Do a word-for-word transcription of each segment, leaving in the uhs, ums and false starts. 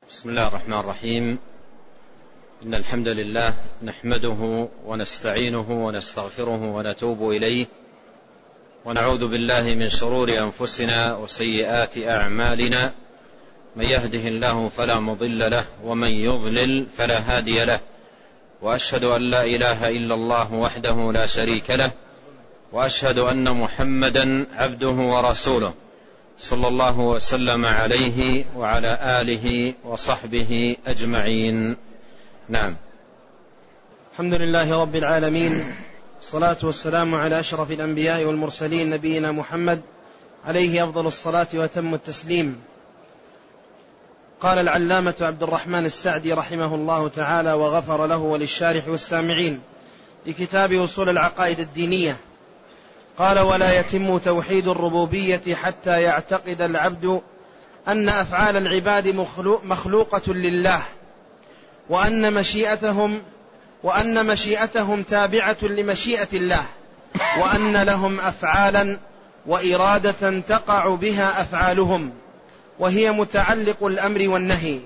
بسم الله الرحمن الرحيم. إن الحمد لله نحمده ونستعينه ونستغفره ونتوب إليه، ونعوذ بالله من شرور أنفسنا وسيئات أعمالنا. من يهده الله فلا مضل له، ومن يضلل فلا هادي له، وأشهد أن لا إله إلا الله وحده لا شريك له، وأشهد أن محمدا عبده ورسوله صلى الله وسلم عليه وعلى آله وصحبه أجمعين. نعم. الحمد لله رب العالمين، الصلاة والسلام على أشرف الأنبياء والمرسلين، نبينا محمد عليه أفضل الصلاة وأتم التسليم. قال العلامة عبد الرحمن السعدي رحمه الله تعالى وغفر له وللشارح والسامعين في كتاب أصول العقائد الدينية، قال: ولا يتم توحيد الربوبية حتى يعتقد العبد أن أفعال العباد مخلوقة لله، وأن مشيئتهم وأن مشيئتهم تابعة لمشيئة الله، وأن لهم أفعالا وإرادة تقع بها أفعالهم، وهي متعلق الأمر والنهي،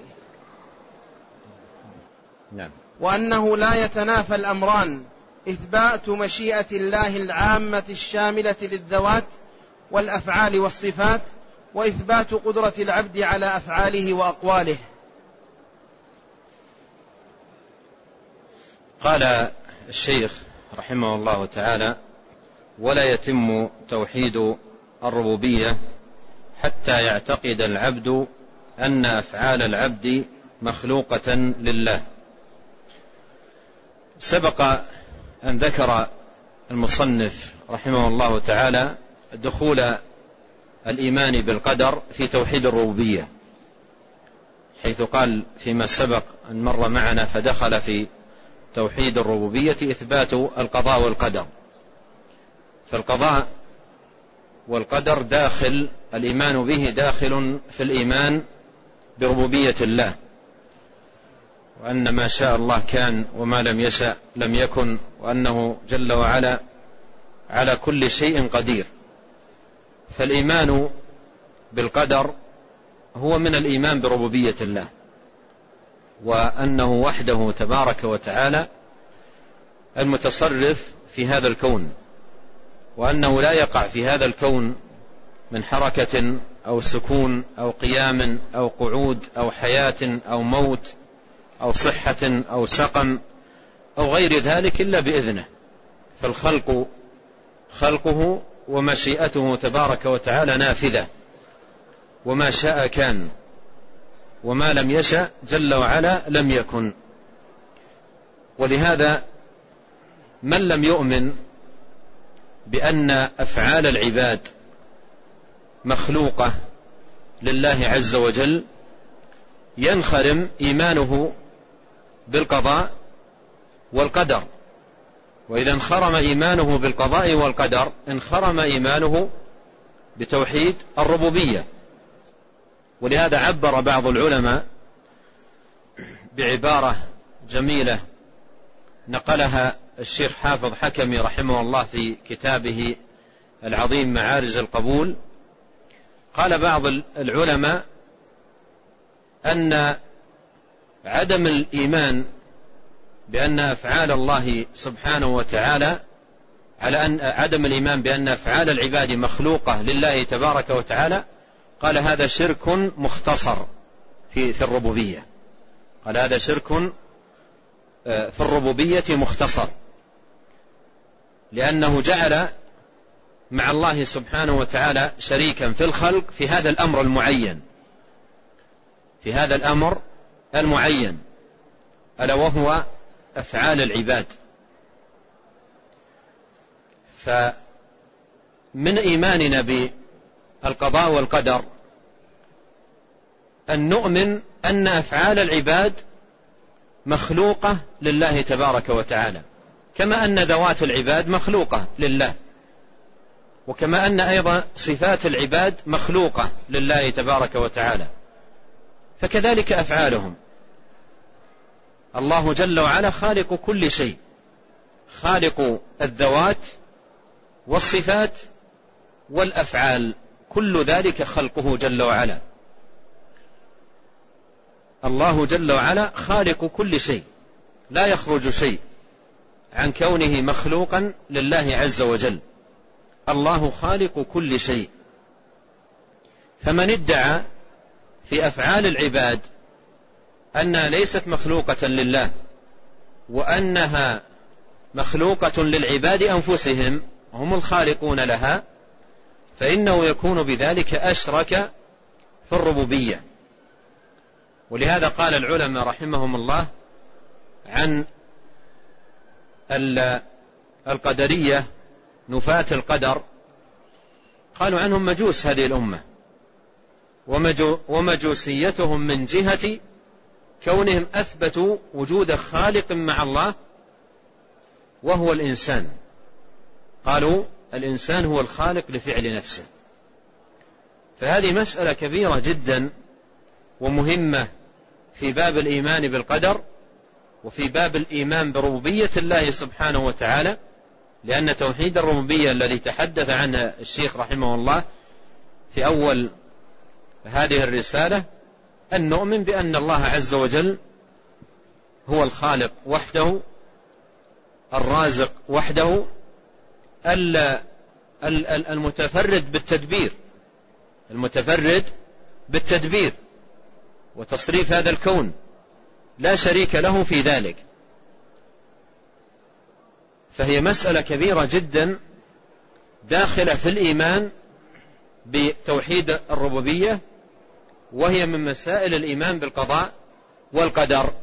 وأنه لا يتنافى الأمران: إثبات مشيئة الله العامة الشاملة للذوات والأفعال والصفات، وإثبات قدرة العبد على أفعاله وأقواله. قال الشيخ رحمه الله تعالى: ولا يتم توحيد الربوبية حتى يعتقد العبد أن أفعال العبد مخلوقة لله. سبق أن ذكر المصنف رحمه الله تعالى دخول الإيمان بالقدر في توحيد الربوبية، حيث قال فيما سبق أن مر معنا: فدخل في توحيد الربوبية إثبات القضاء والقدر. فالقضاء والقدر داخل الإيمان به، داخل في الإيمان بربوبية الله، وأن ما شاء الله كان وما لم يشأ لم يكن، وأنه جل وعلا على كل شيء قدير. فالإيمان بالقدر هو من الإيمان بربوبية الله، وأنه وحده تبارك وتعالى المتصرف في هذا الكون، وأنه لا يقع في هذا الكون من حركة أو سكون أو قيام أو قعود أو حياة أو موت أو صحة أو سقم أو غير ذلك إلا بإذنه. فالخلق خلقه، ومشيئته تبارك وتعالى نافذة، وما شاء كان، وما لم يشأ جل وعلا لم يكن. ولهذا من لم يؤمن بأن أفعال العباد مخلوقة لله عز وجل ينخرم إيمانه بالقضاء والقدر. وإذا انخرم إيمانه بالقضاء والقدر انخرم إيمانه بتوحيد الربوبية. ولهذا عبر بعض العلماء بعبارة جميلة نقلها الشيخ حافظ حكمي رحمه الله في كتابه العظيم معارج القبول. قال بعض العلماء أن عدم الإيمان بأن أفعال الله سبحانه وتعالى على أن عدم الإيمان بأن أفعال العباد مخلوقة لله تبارك وتعالى، قال هذا شرك مختصر في في الربوبية. قال هذا شرك في الربوبية مختصر، لأنه جعل مع الله سبحانه وتعالى شريكا في الخلق في هذا الأمر المعين، في هذا الأمر المعين ألا وهو أفعال العباد. فمن إيماننا بالقضاء والقدر أن نؤمن أن أفعال العباد مخلوقة لله تبارك وتعالى، كما أن ذوات العباد مخلوقة لله، وكما أن أيضا صفات العباد مخلوقة لله تبارك وتعالى، فكذلك أفعالهم. الله جل وعلا خالق كل شيء، خالق الذوات والصفات والأفعال، كل ذلك خلقه جل وعلا. الله جل وعلا خالق كل شيء، لا يخرج شيء عن كونه مخلوقا لله عز وجل. الله خالق كل شيء. فمن ادعى في أفعال العباد أنها ليست مخلوقة لله وأنها مخلوقة للعباد أنفسهم هم الخالقون لها، فإنه يكون بذلك أشرك في الربوبية. ولهذا قال العلماء رحمهم الله عن القدرية نفاة القدر، قالوا عنهم مجوس هذه الأمة، ومجوسيتهم من جهة كونهم أثبتوا وجود خالق مع الله وهو الإنسان. قالوا الإنسان هو الخالق لفعل نفسه. فهذه مسألة كبيرة جدا ومهمة في باب الإيمان بالقدر وفي باب الإيمان بربوبية الله سبحانه وتعالى، لأن توحيد الربوبية الذي تحدث عنه الشيخ رحمه الله في أول هذه الرسالة أن نؤمن بأن الله عز وجل هو الخالق وحده، الرازق وحده، المتفرد بالتدبير المتفرد بالتدبير وتصريف هذا الكون، لا شريك له في ذلك. فهي مسألة كبيرة جدا داخلة في الإيمان بتوحيد الربوبية، وهي من مسائل الإيمان بالقضاء والقدر.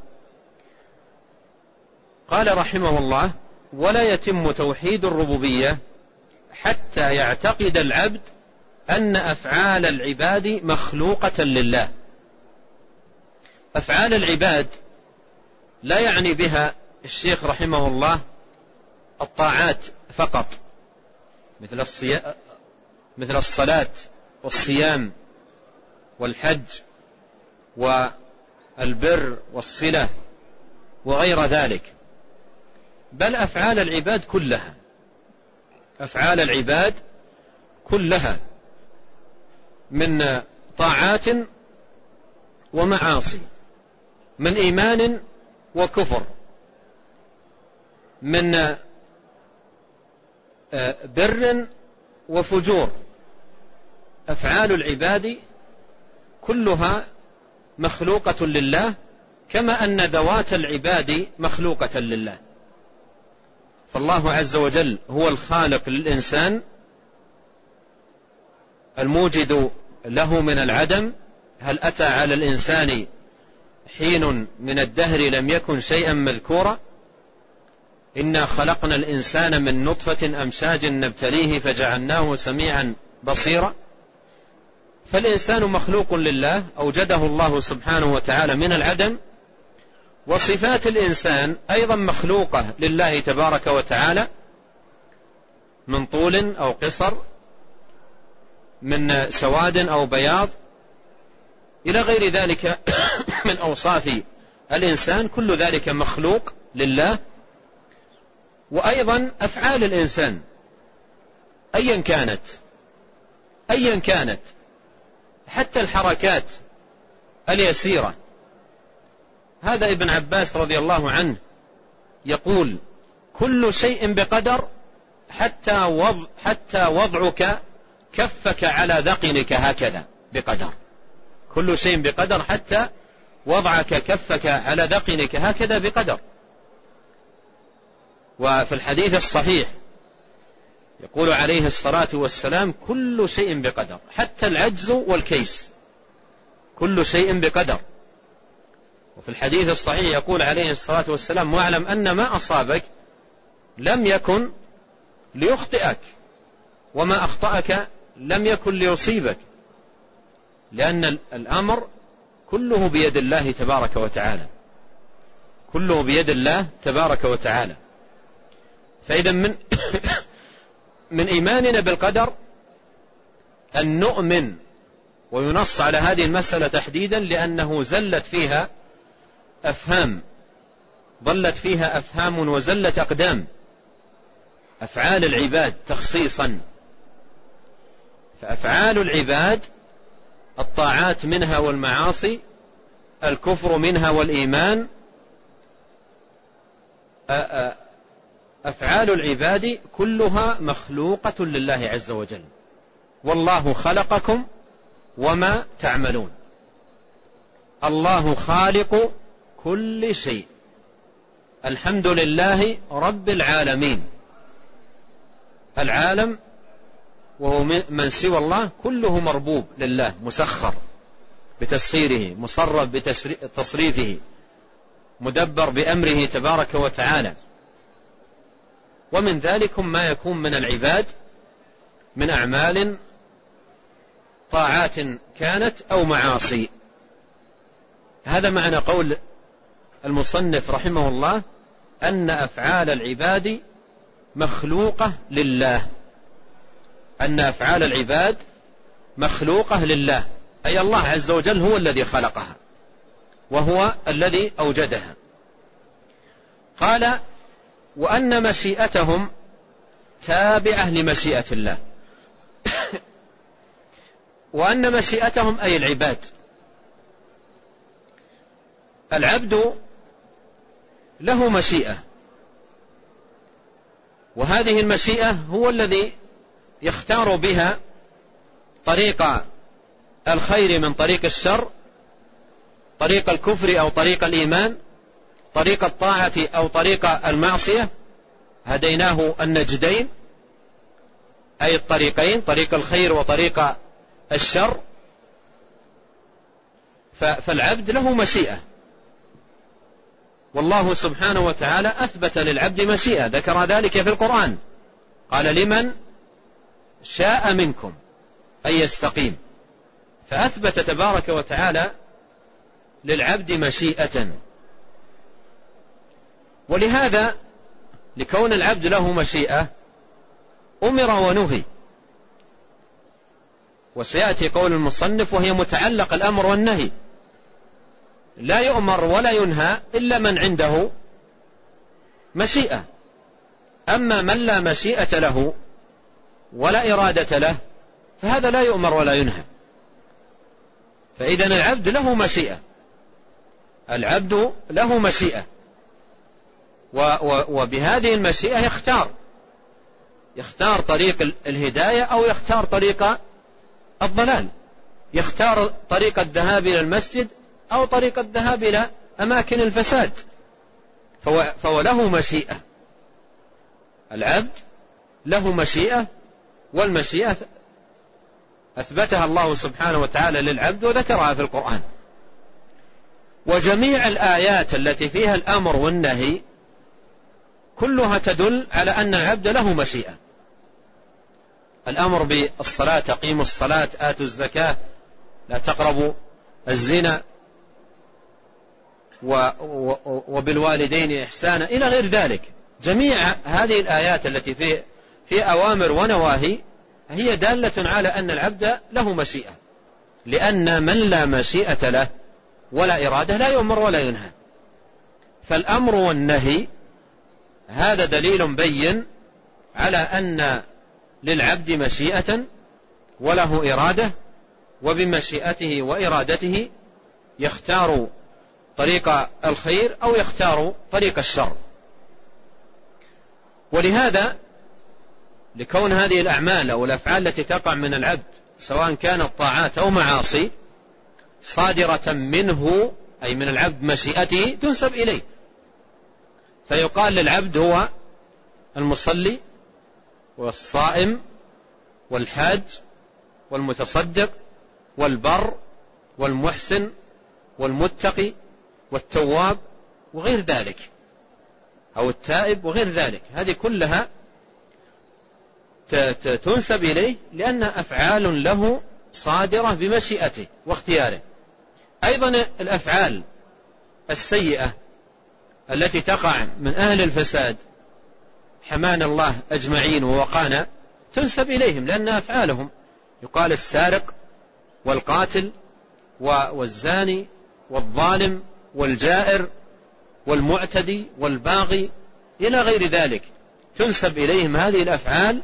قال رحمه الله: ولا يتم توحيد الربوبية حتى يعتقد العبد أن أفعال العباد مخلوقة لله. أفعال العباد لا يعني بها الشيخ رحمه الله الطاعات فقط، مثل الصيام مثل الصلاة والصيام والحج والبر والصلة وغير ذلك، بل أفعال العباد كلها أفعال العباد كلها من طاعات ومعاصي، من إيمان وكفر، من بر وفجور. أفعال العباد كلها مخلوقة لله، كما أن ذوات العباد مخلوقة لله. فالله عز وجل هو الخالق للإنسان، الموجد له من العدم. هل أتى على الإنسان حين من الدهر لم يكن شيئا مذكورا؟ إنا خلقنا الإنسان من نطفة أمشاج نبتليه فجعلناه سميعا بصيرا. فالإنسان مخلوق لله، أوجده الله سبحانه وتعالى من العدم، وصفات الإنسان أيضا مخلوقة لله تبارك وتعالى، من طول أو قصر، من سواد أو بياض، إلى غير ذلك من أوصاف الإنسان، كل ذلك مخلوق لله. وأيضا أفعال الإنسان أيا كانت أيا كانت حتى الحركات اليسيرة. هذا ابن عباس رضي الله عنه يقول: كل شيء بقدر حتى وضع حتى وضعك كفك على ذقنك هكذا بقدر. كل شيء بقدر حتى وضعك كفك على ذقنك هكذا بقدر. وفي الحديث الصحيح يقول عليه الصلاة والسلام: كل شيء بقدر، حتى العجز والكيس، كل شيء بقدر. وفي الحديث الصحيح يقول عليه الصلاة والسلام: واعلم أن ما أصابك لم يكن ليخطئك، وما أخطأك لم يكن ليصيبك، لأن الأمر كله بيد الله تبارك وتعالى، كله بيد الله تبارك وتعالى. فإذا من من إيماننا بالقدر أن نؤمن، وينص على هذه المسألة تحديدا لأنه زلت فيها أفهام ضلت فيها أفهام وزلت أقدام. أفعال العباد تخصيصا، فأفعال العباد الطاعات منها والمعاصي الكفر منها والإيمان أفعال العباد كلها مخلوقة لله عز وجل، والله خلقكم وما تعملون. الله خالق كل شيء، الحمد لله رب العالمين. العالم وهو من سوى الله كله مربوب لله، مسخر بتسخيره، مصرف بتصريفه، مدبر بأمره تبارك وتعالى. ومن ذلك ما يكون من العباد من أعمال طاعات كانت أو معاصي. هذا معنى قول المصنف رحمه الله أن أفعال العباد مخلوقة لله، أن أفعال العباد مخلوقة لله، أي الله عز وجل هو الذي خلقها وهو الذي أوجدها. قال وأن مشيئتهم تابعة لمشيئة الله. وأن مشيئتهم أي العباد، العبد له مشيئة، وهذه المشيئة هو الذي يختار بها طريق الخير من طريق الشر، طريق الكفر أو طريق الإيمان، طريق الطاعة أو طريق المعصية. هديناه النجدين، أي الطريقين، طريق الخير وطريق الشر. فالعبد له مشيئة، والله سبحانه وتعالى أثبت للعبد مشيئة، ذكر ذلك في القرآن، قال لمن شاء منكم أن يستقيم. فأثبت تبارك وتعالى للعبد مشيئة. ولهذا لكون العبد له مشيئة أمر ونهي، وسيأتي قول المصنف وهي متعلق الأمر والنهي. لا يؤمر ولا ينهى إلا من عنده مشيئة، أما من لا مشيئة له ولا إرادة له فهذا لا يؤمر ولا ينهى. فإذن العبد له مشيئة، العبد له مشيئة، وبهذه المشيئة يختار يختار طريق الهداية أو يختار طريق الضلال، يختار طريق الذهاب إلى المسجد أو طريق الذهاب إلى أماكن الفساد. فهو, فهو له مشيئة، العبد له مشيئة، والمشيئة أثبتها الله سبحانه وتعالى للعبد وذكرها في القرآن. وجميع الآيات التي فيها الأمر والنهي كلها تدل على أن العبد له مشيئة. الأمر بالصلاة، أقيموا الصلاة، آتوا الزكاة، لا تقربوا الزنا، وبالوالدين إحسانا، إلى غير ذلك. جميع هذه الآيات التي في في أوامر ونواهي هي دالة على أن العبد له مشيئة، لأن من لا مشيئة له ولا إرادة لا يؤمر ولا ينهى. فالأمر والنهي هذا دليل بين على أن للعبد مشيئة وله إرادة، وبمشيئته وإرادته يختار طريق الخير أو يختار طريق الشر. ولهذا لكون هذه الأعمال أو الأفعال التي تقع من العبد سواء كانت طاعات أو معاصي صادرة منه أي من العبد مشيئته تنسب إليه، فيقال للعبد هو المصلي والصائم والحاج والمتصدق والبر والمحسن والمتقي والتواب وغير ذلك، أو التائب وغير ذلك. هذه كلها تنسب إليه لأن أفعال له صادرة بمشيئته واختياره. أيضا الأفعال السيئة التي تقع من أهل الفساد حمانا الله أجمعين ووقانا تنسب إليهم لأن أفعالهم، يقال السارق والقاتل والزاني والظالم والجائر والمعتدي والباغي إلى غير ذلك، تنسب إليهم هذه الأفعال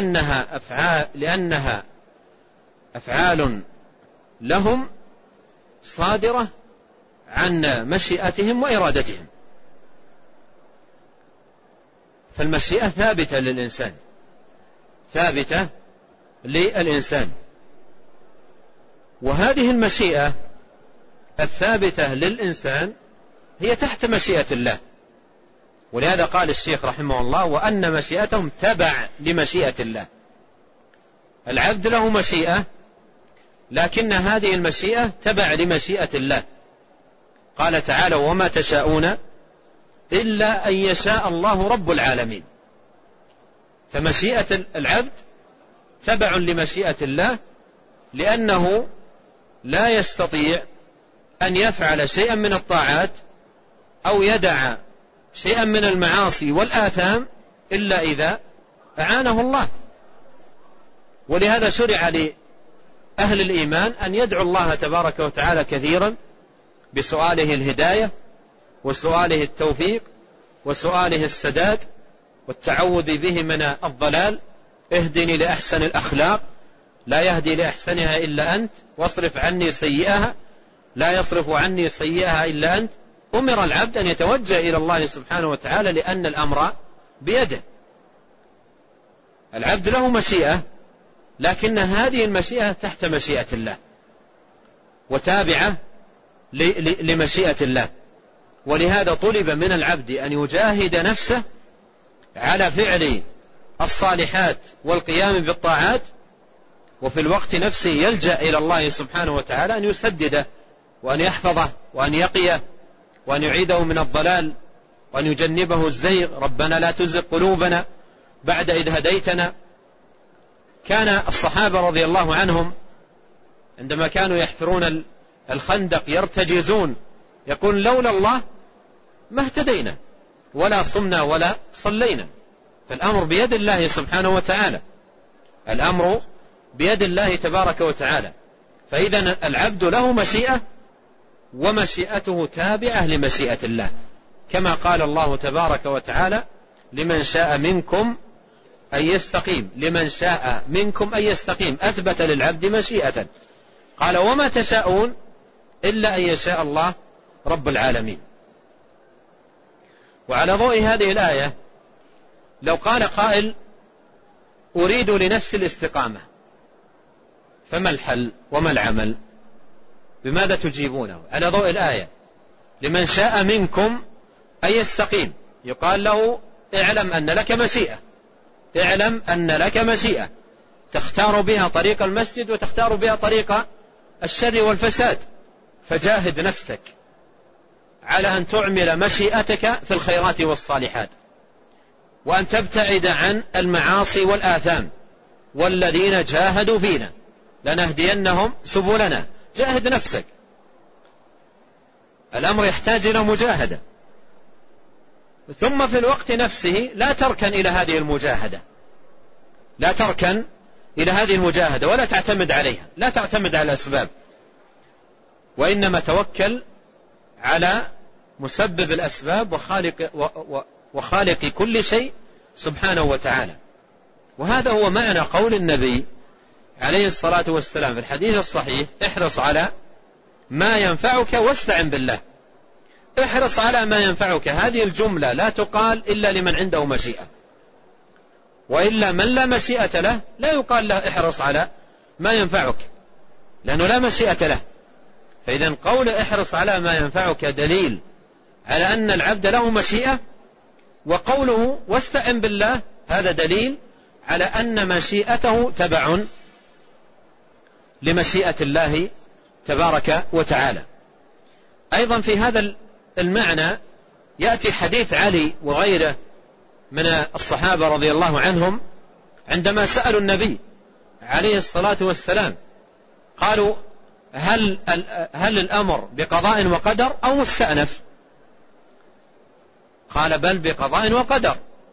لأنها أفعال, لأنها أفعال لهم صادرة عن مشيئتهم وإرادتهم. فالمشيئة ثابتة للإنسان، ثابتة للإنسان، وهذه المشيئة الثابتة للإنسان هي تحت مشيئة الله. ولهذا قال الشيخ رحمه الله: وأن مشيئتهم تبع لمشيئة الله. العبد له مشيئة، لكن هذه المشيئة تبع لمشيئة الله. قال تعالى: وما تشاءون إلا أن يشاء الله رب العالمين. فمشيئة العبد تبع لمشيئة الله، لأنه لا يستطيع أن يفعل شيئا من الطاعات أو يدع شيئا من المعاصي والآثام إلا إذا أعانه الله. ولهذا شرع لأهل الإيمان أن يدعو الله تبارك وتعالى كثيرا بسؤاله الهداية وسؤاله التوفيق وسؤاله السداد والتعوذ به من الضلال. اهدني لأحسن الأخلاق لا يهدي لأحسنها إلا أنت، واصرف عني سيئها لا يصرف عني سيئها إلا أنت. أمر العبد أن يتوجه إلى الله سبحانه وتعالى، لأن الأمر بيده. العبد له مشيئة، لكن هذه المشيئة تحت مشيئة الله وتابعة لمشيئة الله. ولهذا طلب من العبد أن يجاهد نفسه على فعل الصالحات والقيام بالطاعات، وفي الوقت نفسه يلجأ إلى الله سبحانه وتعالى أن يسدده وأن يحفظه وأن يقيه وأن يعيده من الضلال وأن يجنبه الزيغ. ربنا لا تزغ قلوبنا بعد إذ هديتنا. كان الصحابة رضي الله عنهم عندما كانوا يحفرون الخندق يرتجزون، يقول: لولا الله ما اهتدينا ولا صمنا ولا صلينا. فالأمر بيد الله سبحانه وتعالى، الأمر بيد الله تبارك وتعالى. فإذا العبد له مشيئة، ومشيئته تابعة لمشيئة الله، كما قال الله تبارك وتعالى: لمن شاء منكم أن يستقيم. لمن شاء منكم أن يستقيم، أثبت للعبد مشيئة. قال: وما تشاءون إلا أن يشاء الله رب العالمين. وعلى ضوء هذه الآية لو قال قائل: أريد لنفس الاستقامة، فما الحل وما العمل؟ بماذا تجيبونه؟ على ضوء الآية لمن شاء منكم أن يستقيم، يقال له: اعلم أن لك مشيئة، اعلم أن لك مشيئة تختار بها طريق المسجد وتختار بها طريق الشر والفساد، فجاهد نفسك على أن تعمل مشيئتك في الخيرات والصالحات، وأن تبتعد عن المعاصي والآثام. والذين جاهدوا فينا لنهدينهم سبلنا. جاهد نفسك، الأمر يحتاج إلى مجاهدة. ثم في الوقت نفسه لا تركن إلى هذه المجاهدة، لا تركن إلى هذه المجاهدة ولا تعتمد عليها، لا تعتمد على الأسباب، وإنما توكل على مسبب الأسباب وخالق, وخالق كل شيء سبحانه وتعالى. وهذا هو معنى قول النبي عليه الصلاة والسلام في الحديث الصحيح: احرص على ما ينفعك واستعن بالله. احرص على ما ينفعك، هذه الجملة لا تقال إلا لمن عنده مشيئة، وإلا من لا مشيئة له لا يقال له احرص على ما ينفعك، لأنه لا مشيئة له. فإذا قول احرص على ما ينفعك دليل على أن العبد له مشيئة، وقوله واستعن بالله هذا دليل على أن مشيئته تبع لمشيئة الله تبارك وتعالى. أيضا في هذا المعنى يأتي حديث علي وغيره من الصحابة رضي الله عنهم عندما سألوا النبي عليه الصلاة والسلام، قالوا: هل, هل الأمر بقضاء وقدر أو مستأنف؟ قال: بل بقضاء وقدر.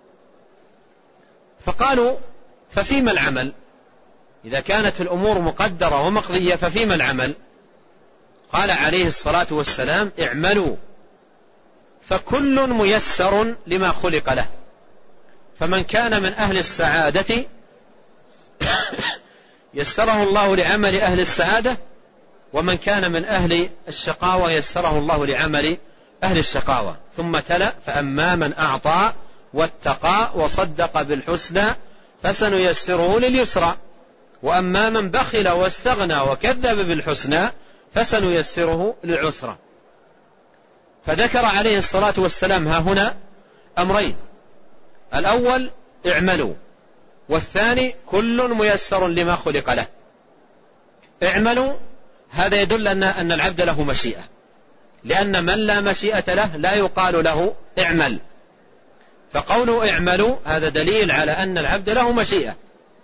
فقالوا: ففيما العمل؟ إذا كانت الأمور مقدرة ومقضية ففيما العمل؟ قال عليه الصلاة والسلام: اعملوا فكل ميسر لما خلق له، فمن كان من أهل السعادة يسره الله لعمل أهل السعادة، ومن كان من أهل الشقاوة يسره الله لعمل أهل الشقاوة. ثم تلا فأما من أعطى واتقى وصدق بالحسنى فسنيسره لليسرى وأما من بخل واستغنى وكذب بالحسنى فسنيسره للعسرى. فذكر عليه الصلاة والسلام ها هنا أمرين: الأول اعملوا، والثاني كل ميسر لما خلق له. اعملوا هذا يدل أن أن العبد له مشيئة، لأن من لا مشيئة له لا يقال له اعمل، فقوله اعملوا هذا دليل على أن العبد له مشيئة.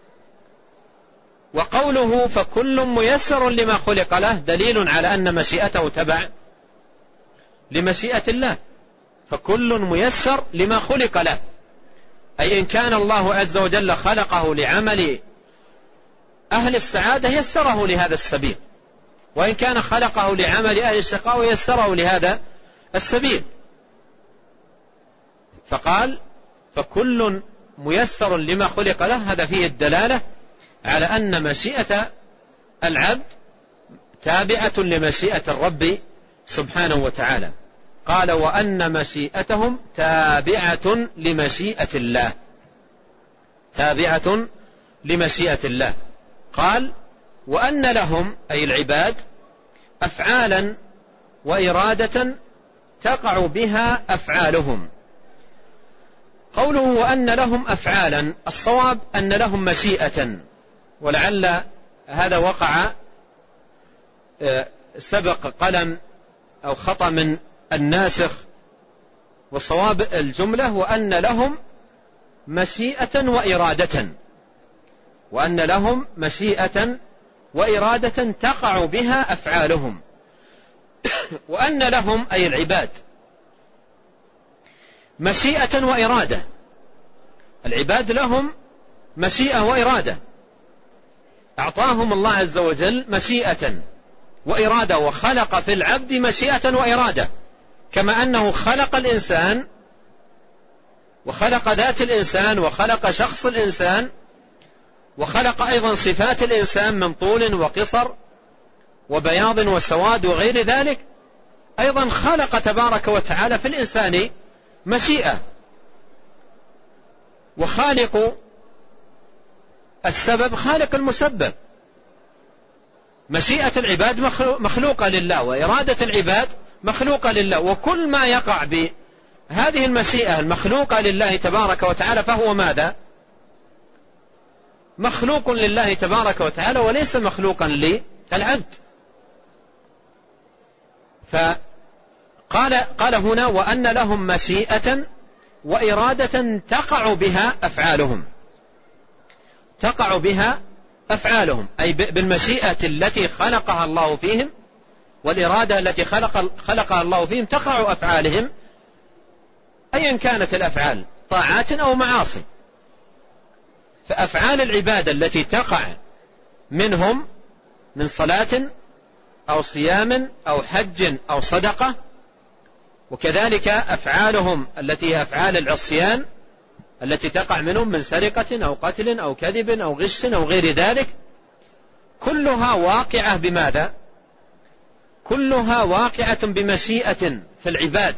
وقوله فكل ميسر لما خلق له دليل على أن مشيئته تبع لمشيئة الله، فكل ميسر لما خلق له، أي إن كان الله عز وجل خلقه لعمل أهل السعادة يسره لهذا السبيل، وإن كان خلقه لعمل أهل الشقاوة يسره لهذا السبيل. فقال فكل ميسر لما خلق له، هذا فيه الدلالة على أن مشيئة العبد تابعة لمشيئة الرب سبحانه وتعالى. قال وأن مشيئتهم تابعة لمشيئة الله، تابعة لمشيئة الله. قال وأن لهم أي العباد أفعالا وإرادة تقع بها أفعالهم. قوله وأن لهم أفعالا، الصواب أن لهم مشيئة، ولعل هذا وقع سبق قلم أو خطأ من الناسخ، وصواب الجملة وأن لهم مشيئة وإرادة، وأن لهم مشيئة وإرادة تقع بها أفعالهم. وأن لهم أي العباد مشيئة وإرادة، العباد لهم مشيئة وإرادة، أعطاهم الله عز وجل مشيئة وإرادة، وخلق في العبد مشيئة وإرادة، كما أنه خلق الإنسان وخلق ذات الإنسان وخلق شخص الإنسان وخلق أيضا صفات الإنسان من طول وقصر وبياض وسواد وغير ذلك. أيضا خلق تبارك وتعالى في الإنسان مشيئة، وخالق السبب خالق المسبب. مشيئة العباد مخلوقة لله، وإرادة العباد مخلوقة لله، وكل ما يقع بهذه المشيئة المخلوقة لله تبارك وتعالى فهو ماذا؟ مخلوق لله تبارك وتعالى وليس مخلوقا للعبد. فقال قال هنا وأن لهم مشيئة وإرادة تقع بها أفعالهم، تقع بها أفعالهم أي بالمشيئة التي خلقها الله فيهم والإرادة التي خلق خلقها الله فيهم تقع أفعالهم، أيا كانت الأفعال طاعات أو معاصي. فأفعال العبادة التي تقع منهم من صلاة أو صيام أو حج أو صدقة، وكذلك أفعالهم التي هي أفعال العصيان التي تقع منهم من سرقة أو قتل أو كذب أو غش أو غير ذلك، كلها واقعة بماذا؟ كلها واقعة بمشيئة في العباد،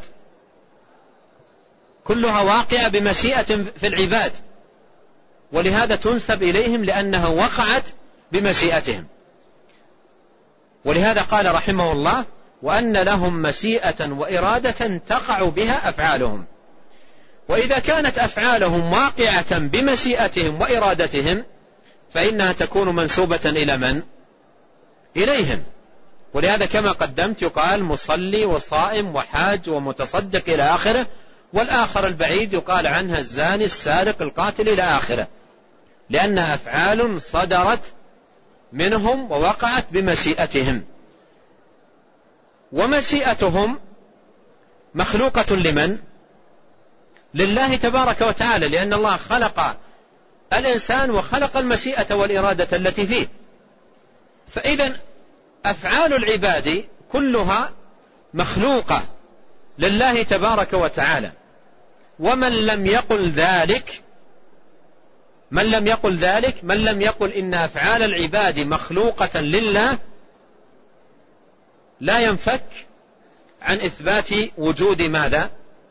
كلها واقعة بمشيئة في العباد، ولهذا تنسب إليهم لأنها وقعت بمشيئتهم. ولهذا قال رحمه الله وأن لهم مشيئة وإرادة تقع بها أفعالهم. وإذا كانت أفعالهم واقعة بمشيئتهم وإرادتهم فإنها تكون منسوبة إلى من؟ إليهم. ولهذا كما قدمت يقال مصلي وصائم وحاج ومتصدق إلى آخره، والآخر البعيد يقال عنها الزاني السارق القاتل إلى آخره، لأنها أفعال صدرت منهم ووقعت بمشيئتهم. ومشيئتهم مخلوقة لمن؟ لله تبارك وتعالى، لأن الله خلق الإنسان وخلق المشيئة والإرادة التي فيه. فإذا أفعال العباد كلها مخلوقة لله تبارك وتعالى. ومن لم يقل ذلك من لم يقل ذلك من لم يقل إن أفعال العباد مخلوقة لله لا ينفك عن إثبات وجود ماذا؟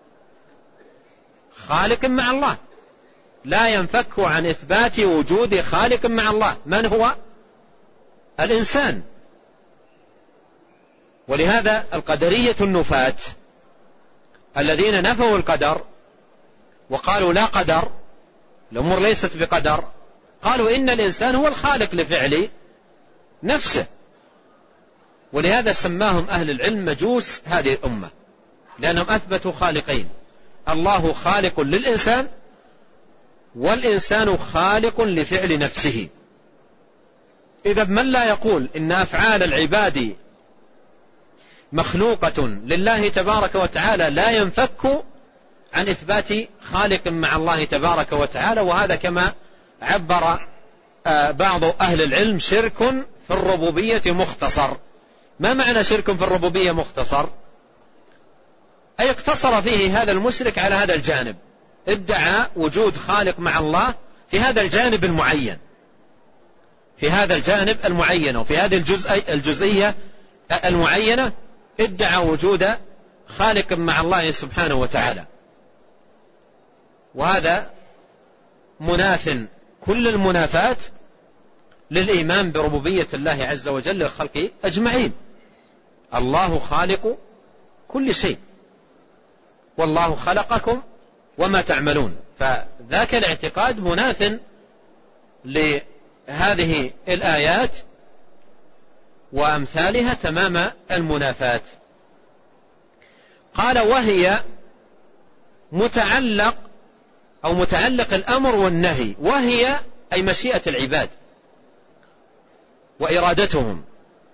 خالق مع الله، لا ينفك عن إثبات وجود خالق مع الله. من هو؟ الإنسان. ولهذا القدرية النفاة الذين نفوا القدر وقالوا لا قدر، الأمور ليست بقدر، قالوا إن الإنسان هو الخالق لفعل نفسه. ولهذا سماهم أهل العلم مجوس هذه الأمة، لأنهم أثبتوا خالقين، الله خالق للإنسان والإنسان خالق لفعل نفسه. إذا من لا يقول إن أفعال العباد مخلوقة لله تبارك وتعالى لا ينفك عن إثبات خالق مع الله تبارك وتعالى. وهذا كما عبر بعض أهل العلم شرك في الربوبية مختصر. ما معنى شرك في الربوبية مختصر؟ أي اقتصر فيه هذا المشرك على هذا الجانب، ادعى وجود خالق مع الله في هذا الجانب المعين، في هذا الجانب المعين وفي هذه الجزء الجزئية المعينة ادعى وجود خالق مع الله سبحانه وتعالى. وهذا مناف كل المنافات للإيمان بربوبية الله عز وجل للخلق أجمعين. الله خالق كل شيء والله خلقكم وما تعملون، فذاك الاعتقاد مناف لهذه الآيات وأمثالها تمام المنافات. قال وهي متعلق أو متعلق الأمر والنهي، وهي أي مشيئة العباد وإرادتهم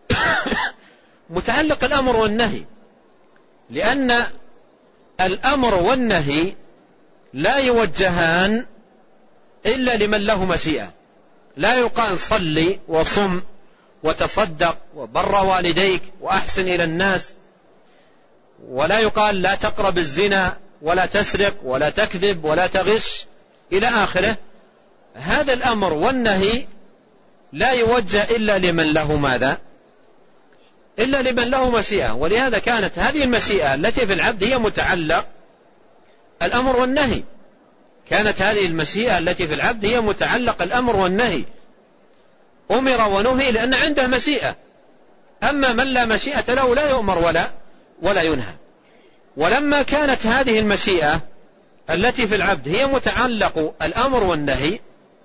متعلق الأمر والنهي، لأن الأمر والنهي لا يوجهان إلا لمن له مشيئة. لا يقال صلي وصم وتصدق وبر والديك وأحسن إلى الناس، ولا يقال لا تقرب الزنا ولا تسرق ولا تكذب ولا تغش إلى آخره. هذا الأمر والنهي لا يوجه إلا لمن له ماذا؟ إلا لمن له مشيئة. ولهذا كانت هذه المشيئة التي في العبد هي متعلق الأمر والنهي، كانت هذه المشيئة التي في العبد هي متعلق الأمر والنهي، أمر ونهي لأن عنده مشيئة. أما من لا مشيئة له لا يؤمر ولا ولا ينهى. ولما كانت هذه المشيئة التي في العبد هي متعلق الأمر والنهي،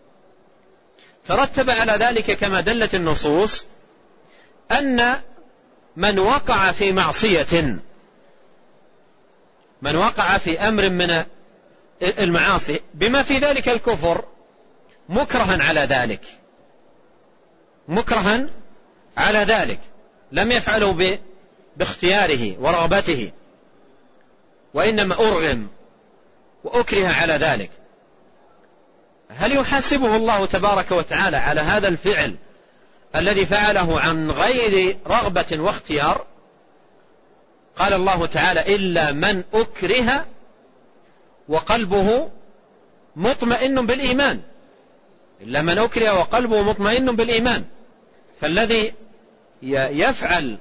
ترتب على ذلك كما دلت النصوص أن من وقع في معصية، من وقع في أمر من المعاصي بما في ذلك الكفر مكرها على ذلك، مكرها على ذلك، لم يفعله باختياره ورغبته، وإنما أرغم وأكره على ذلك، هل يحاسبه الله تبارك وتعالى على هذا الفعل الذي فعله عن غير رغبة واختيار؟ قال الله تعالى إلا من أكره وقلبه مطمئن بالإيمان، إلا من أكره وقلبه مطمئن بالإيمان. فالذي يفعل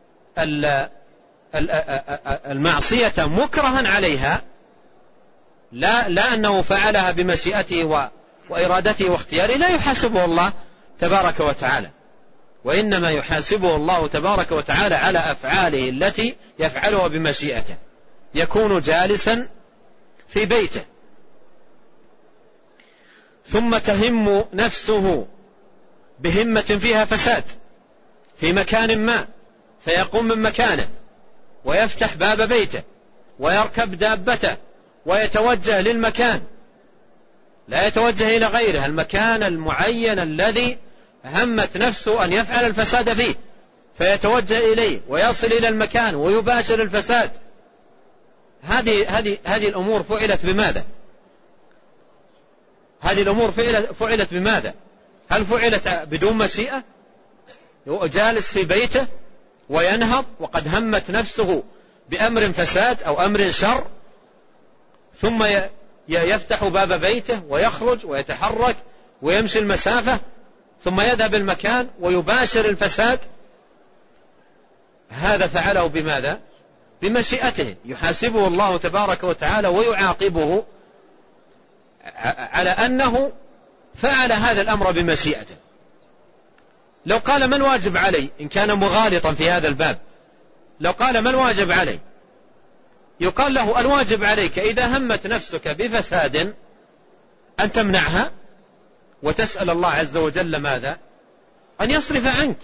المعصية مكرها عليها، لا, لا أنه فعلها بمشيئته وإرادته واختياره، لا يحاسبه الله تبارك وتعالى، وإنما يحاسبه الله تبارك وتعالى على أفعاله التي يفعلها بمشيئته. يكون جالسا في بيته ثم تهم نفسه بهمة فيها فساد في مكان ما، فيقوم من مكانه ويفتح باب بيته ويركب دابته ويتوجه للمكان، لا يتوجه إلى غيره، المكان المعين الذي همت نفسه أن يفعل الفساد فيه، فيتوجه إليه ويصل إلى المكان ويباشر الفساد. هذه هذه هذه الأمور فعلت بماذا؟ هذه الأمور فعلت بماذا؟ هل فعلت بدون مشيئة؟ جالس في بيته وينهض وقد همت نفسه بأمر فساد أو أمر شر، ثم يفتح باب بيته ويخرج ويتحرك ويمشي المسافة ثم يذهب المكان ويباشر الفساد. هذا فعله بماذا؟ بمشيئته، يحاسبه الله تبارك وتعالى ويعاقبه على أنه فعل هذا الأمر بمشيئته. لو قال من واجب علي إن كان مغالطا في هذا الباب، لو قال من واجب علي، يقال له الواجب عليك إذا همت نفسك بفساد أن تمنعها وتسأل الله عز وجل ماذا؟ أن يصرف عنك،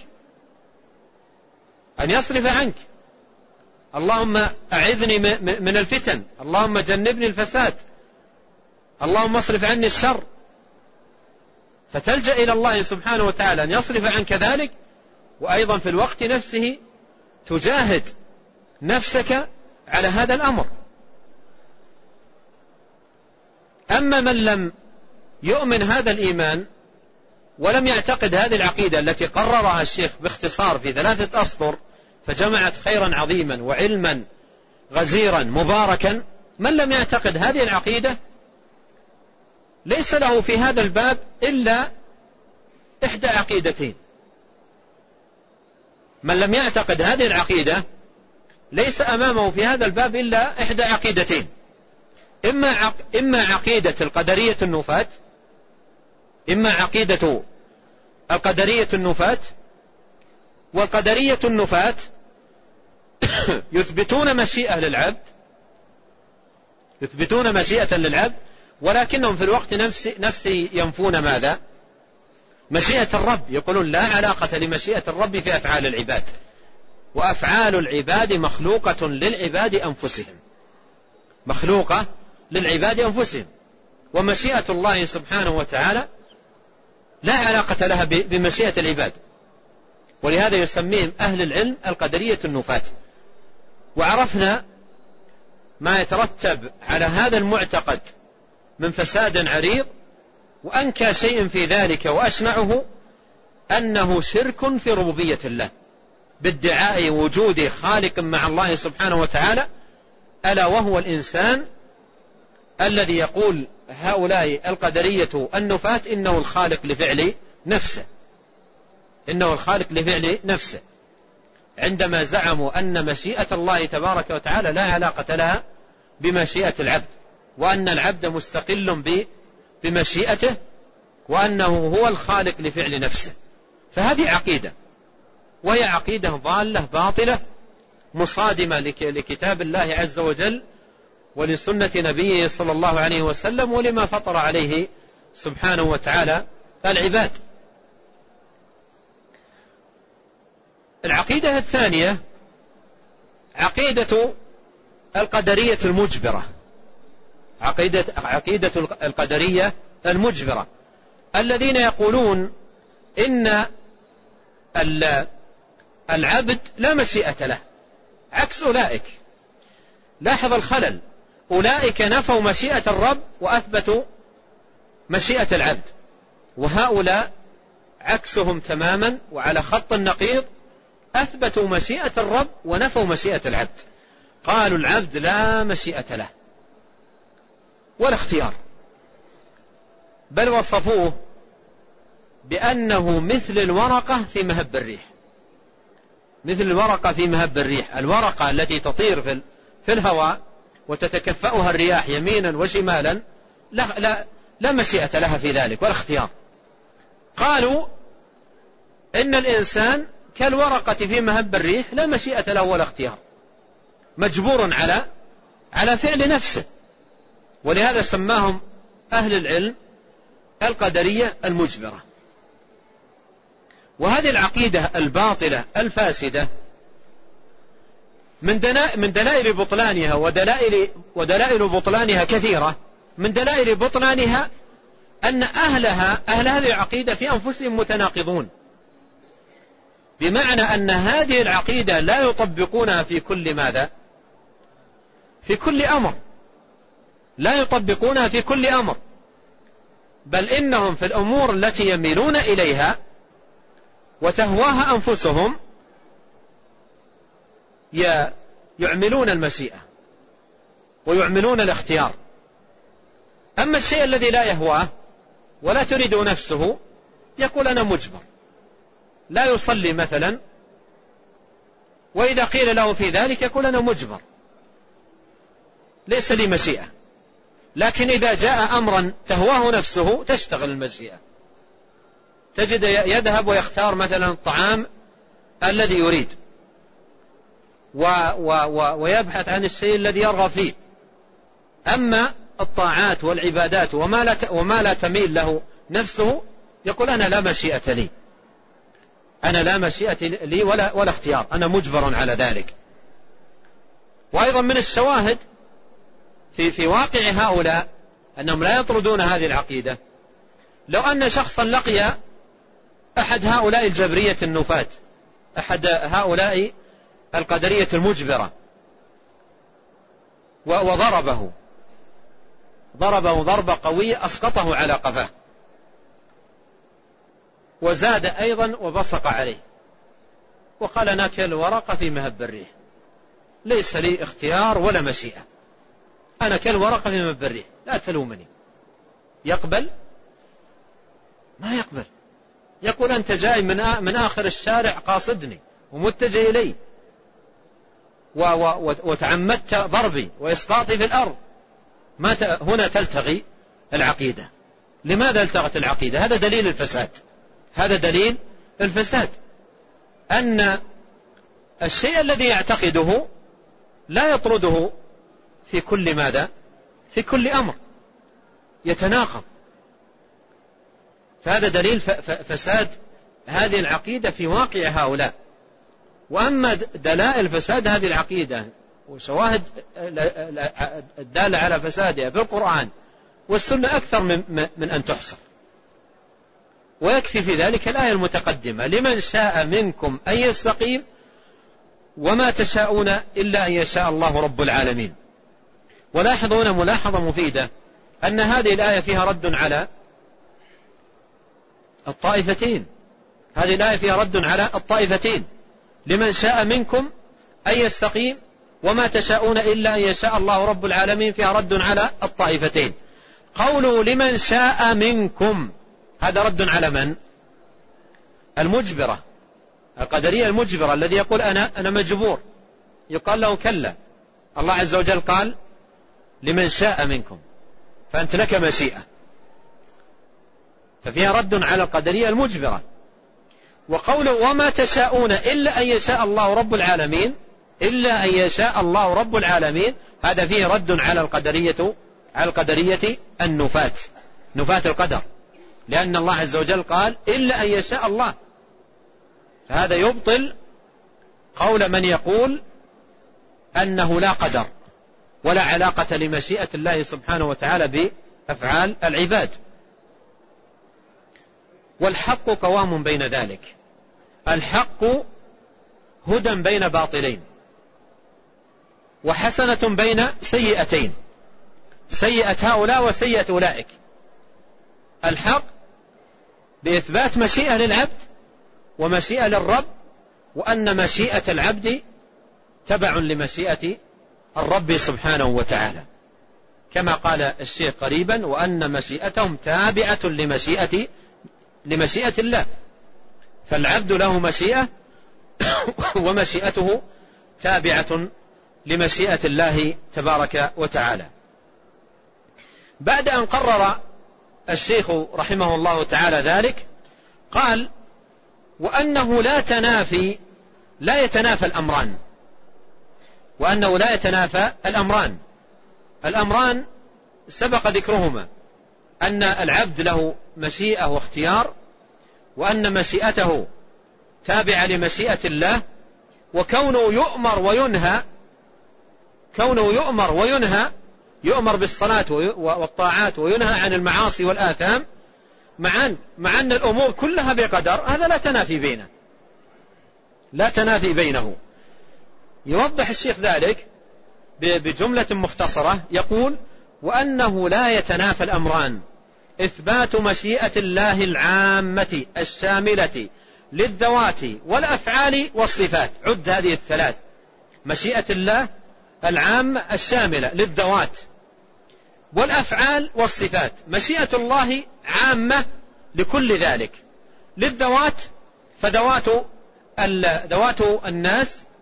أن يصرف عنك. اللهم أعذني من الفتن، اللهم جنبني الفساد، اللهم اصرف عني الشر. فتلجأ إلى الله سبحانه وتعالى أن يصرف عنك ذلك، وأيضا في الوقت نفسه تجاهد نفسك على هذا الأمر. أما من لم يؤمن هذا الإيمان ولم يعتقد هذه العقيدة التي قررها الشيخ باختصار في ثلاثة أسطر، فجمعت خيرا عظيما وعلما غزيرا مباركا، من لم يعتقد هذه العقيدة ليس له في هذا الباب إلا إحدى عقيدتين. من لم يعتقد هذه العقيدة ليس أمامه في هذا الباب إلا إحدى عقيدتين، إما عق... إما عقيدة القدرية النفاة، إما عقيدة القدرية النفاة. والقدرية النفاة يثبتون مشيئة للعبد، يثبتون مشيئة للعبد، ولكنهم في الوقت نفسه نفسه ينفون ماذا؟ مشيئة الرب. يقولون لا علاقة لمشيئة الرب في أفعال العباد، وأفعال العباد مخلوقة للعباد أنفسهم، مخلوقة للعباد أنفسهم، ومشيئة الله سبحانه وتعالى لا علاقة لها بمشيئة العباد. ولهذا يسميهم أهل العلم القدرية النفاة. وعرفنا ما يترتب على هذا المعتقد من فساد عريض، وأنكى شيء في ذلك وأشنعه أنه شرك في ربوبية الله، بادعاء وجود خالق مع الله سبحانه وتعالى، ألا وهو الإنسان الذي يقول هؤلاء القدرية النفاة إنه الخالق لفعل نفسه، إنه الخالق لفعل نفسه، عندما زعموا أن مشيئة الله تبارك وتعالى لا علاقة لها بمشيئة العبد، وأن العبد مستقل بمشيئته، وأنه هو الخالق لفعل نفسه. فهذه عقيدة، وهي عقيدة ضالة باطلة مصادمة لكتاب الله عز وجل ولسنة نبيه صلى الله عليه وسلم ولما فطر عليه سبحانه وتعالى العباد. العقيدة الثانية عقيدة القدرية المجبرة، عقيدة, عقيدة القدرية المجبرة، الذين يقولون إن العبد لا مشيئة له، عكس أولئك. لاحظ الخلل، أولئك نفوا مشيئة الرب وأثبتوا مشيئة العبد، وهؤلاء عكسهم تماما وعلى خط النقيض، أثبتوا مشيئة الرب ونفوا مشيئة العبد. قالوا العبد لا مشيئة له ولا اختيار، بل وصفوه بأنه مثل الورقة في مهب الريح، مثل الورقة في مهب الريح، الورقة التي تطير في في الهواء وتتكفأها الرياح يمينا وشمالا، لا, لا, لا مشيئة لها في ذلك ولا اختيار. قالوا إن الإنسان كالورقة في مهب الريح لا مشيئة له ولا اختيار، مجبور على على فعل نفسه. ولهذا سماهم أهل العلم القدرية المجبرة. وهذه العقيدة الباطلة الفاسدة من دلائل بطلانها ودلائل, ودلائل بطلانها كثيرة. من دلائل بطلانها أن أهلها أهل هذه العقيدة في أنفسهم متناقضون، بمعنى أن هذه العقيدة لا يطبقونها في كل ماذا؟ في كل أمر، لا يطبقونها في كل أمر، بل إنهم في الأمور التي يميلون إليها وتهواها أنفسهم يعملون المشيئة ويعملون الاختيار. أما الشيء الذي لا يهواه ولا تريد نفسه يقول أنا مجبر. لا يصلي مثلا وإذا قيل له في ذلك يقول أنا مجبر ليس لي مشيئة. لكن إذا جاء أمرا تهواه نفسه تشتغل المشيئة، تجد يذهب ويختار مثلا الطعام الذي يريد و و و ويبحث عن الشيء الذي يرغب فيه. أما الطاعات والعبادات وما لا, وما لا تميل له نفسه يقول أنا لا مشيئة لي، أنا لا مشيئة لي ولا, ولا اختيار، أنا مجبر على ذلك. وأيضا من الشواهد في, في واقع هؤلاء أنهم لا يطردون هذه العقيدة. لو أن شخصا لقي أحد هؤلاء الجبرية النفاة، أحد هؤلاء القدرية المجبرة، وضربه ضربه ضربة قوية أسقطه على قفاه، وزاد أيضا وبصق عليه وقال أنا كالورقة في مهب الريح، ليس لي اختيار ولا مشيئة، أنا كالورقة في مهب الريح لا تلومني. يقبل؟ ما يقبل. يقول أنت جاي من من آخر الشارع قاصدني ومتجه إلي وتعمدت ضربي وإسقاطي في الأرض، ما هنا تلتغي العقيدة. لماذا التغت العقيدة؟ هذا دليل الفساد، هذا دليل الفساد، أن الشيء الذي يعتقده لا يطرده في كل ماذا؟ في كل أمر، يتناقض. فهذا دليل فساد هذه العقيدة في واقع هؤلاء. وأما دلائل فساد هذه العقيدة وشواهد الدالة على فسادها بالقرآن والسنة أكثر من, من أن تحصر. ويكفي في ذلك الآية المتقدمة لمن شاء منكم أن يستقيم وما تشاءون إلا أن يشاء الله رب العالمين. ولاحظوا هنا ملاحظة مفيدة أن هذه الآية فيها رد على الطائفتين، هذه الآية فيها رد على الطائفتين، لمن شاء منكم أن يستقيم وما تشاءون إلا أن يشاء الله رب العالمين فيها رد على الطائفتين. قولوا لمن شاء منكم هذا رد على من؟ المجبرة، القدرية المجبرة، الذي يقول أنا أنا مجبور، يقال له كلا، الله عز وجل قال لمن شاء منكم، فأنت لك مشيئة، ففيها رد على القدرية المجبرة. وقوله وما تشاءون إلا أن يشاء الله رب العالمين، إلا أن يشاء الله رب العالمين، هذا فيه رد على القدرية على القدرية النفاة، نفاة القدر، لأن الله عز وجل قال إلا أن يشاء الله. هذا يبطل قول من يقول أنه لا قدر ولا علاقة لمشيئة الله سبحانه وتعالى بأفعال العباد. والحق قوام بين ذلك، الحق هدى بين باطلين، وحسنة بين سيئتين، سيئة هؤلاء وسيئة أولئك. الحق بإثبات مشيئة للعبد ومشيئة للرب، وأن مشيئة العبد تبع لمشيئة الرب سبحانه وتعالى، كما قال الشيخ قريبا وأن مشيئتهم تابعة لمشيئة لمشيئة الله، فالعبد له مشيئة ومشيئته تابعة لمشيئة الله تبارك وتعالى. بعد أن قرر الشيخ رحمه الله تعالى ذلك قال وأنه لا تنافي لا يتنافى الأمران، وأنه لا يتنافى الأمران الأمران سبق ذكرهما، أن العبد له مشيئة واختيار، وأن مشيئته تابعة لمشيئة الله، وكونه يؤمر وينهى كونه يؤمر وينهى يؤمر بالصلاة والطاعات وينهى عن المعاصي والآثام، مع أن مع أن الأمور كلها بقدر، هذا لا تنافي بينه لا تنافي بينه. يوضح الشيخ ذلك بجملة مختصرة، يقول وأنه لا يتنافى الأمران، إثبات مشيئة الله العامة الشاملة للذوات والأفعال والصفات. عد هذه الثلاث: مشيئة الله العامة الشاملة للذوات والأفعال والصفات. مشيئة الله عامة لكل ذلك، للذوات فذوات ذوات الناس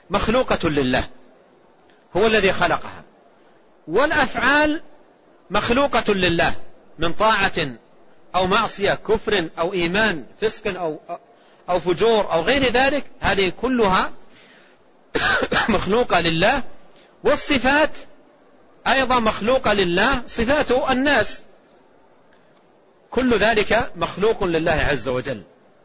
مخلوقة لله، هو الذي خلقها، والأفعال مخلوقة لله من طاعة أو معصية، كفر أو إيمان، فسق أو, أو فجور أو غير ذلك، هذه كلها مخلوقة لله. والصفات أيضا مخلوقة لله، صفات الناس، كل ذلك مخلوق لله عز وجل.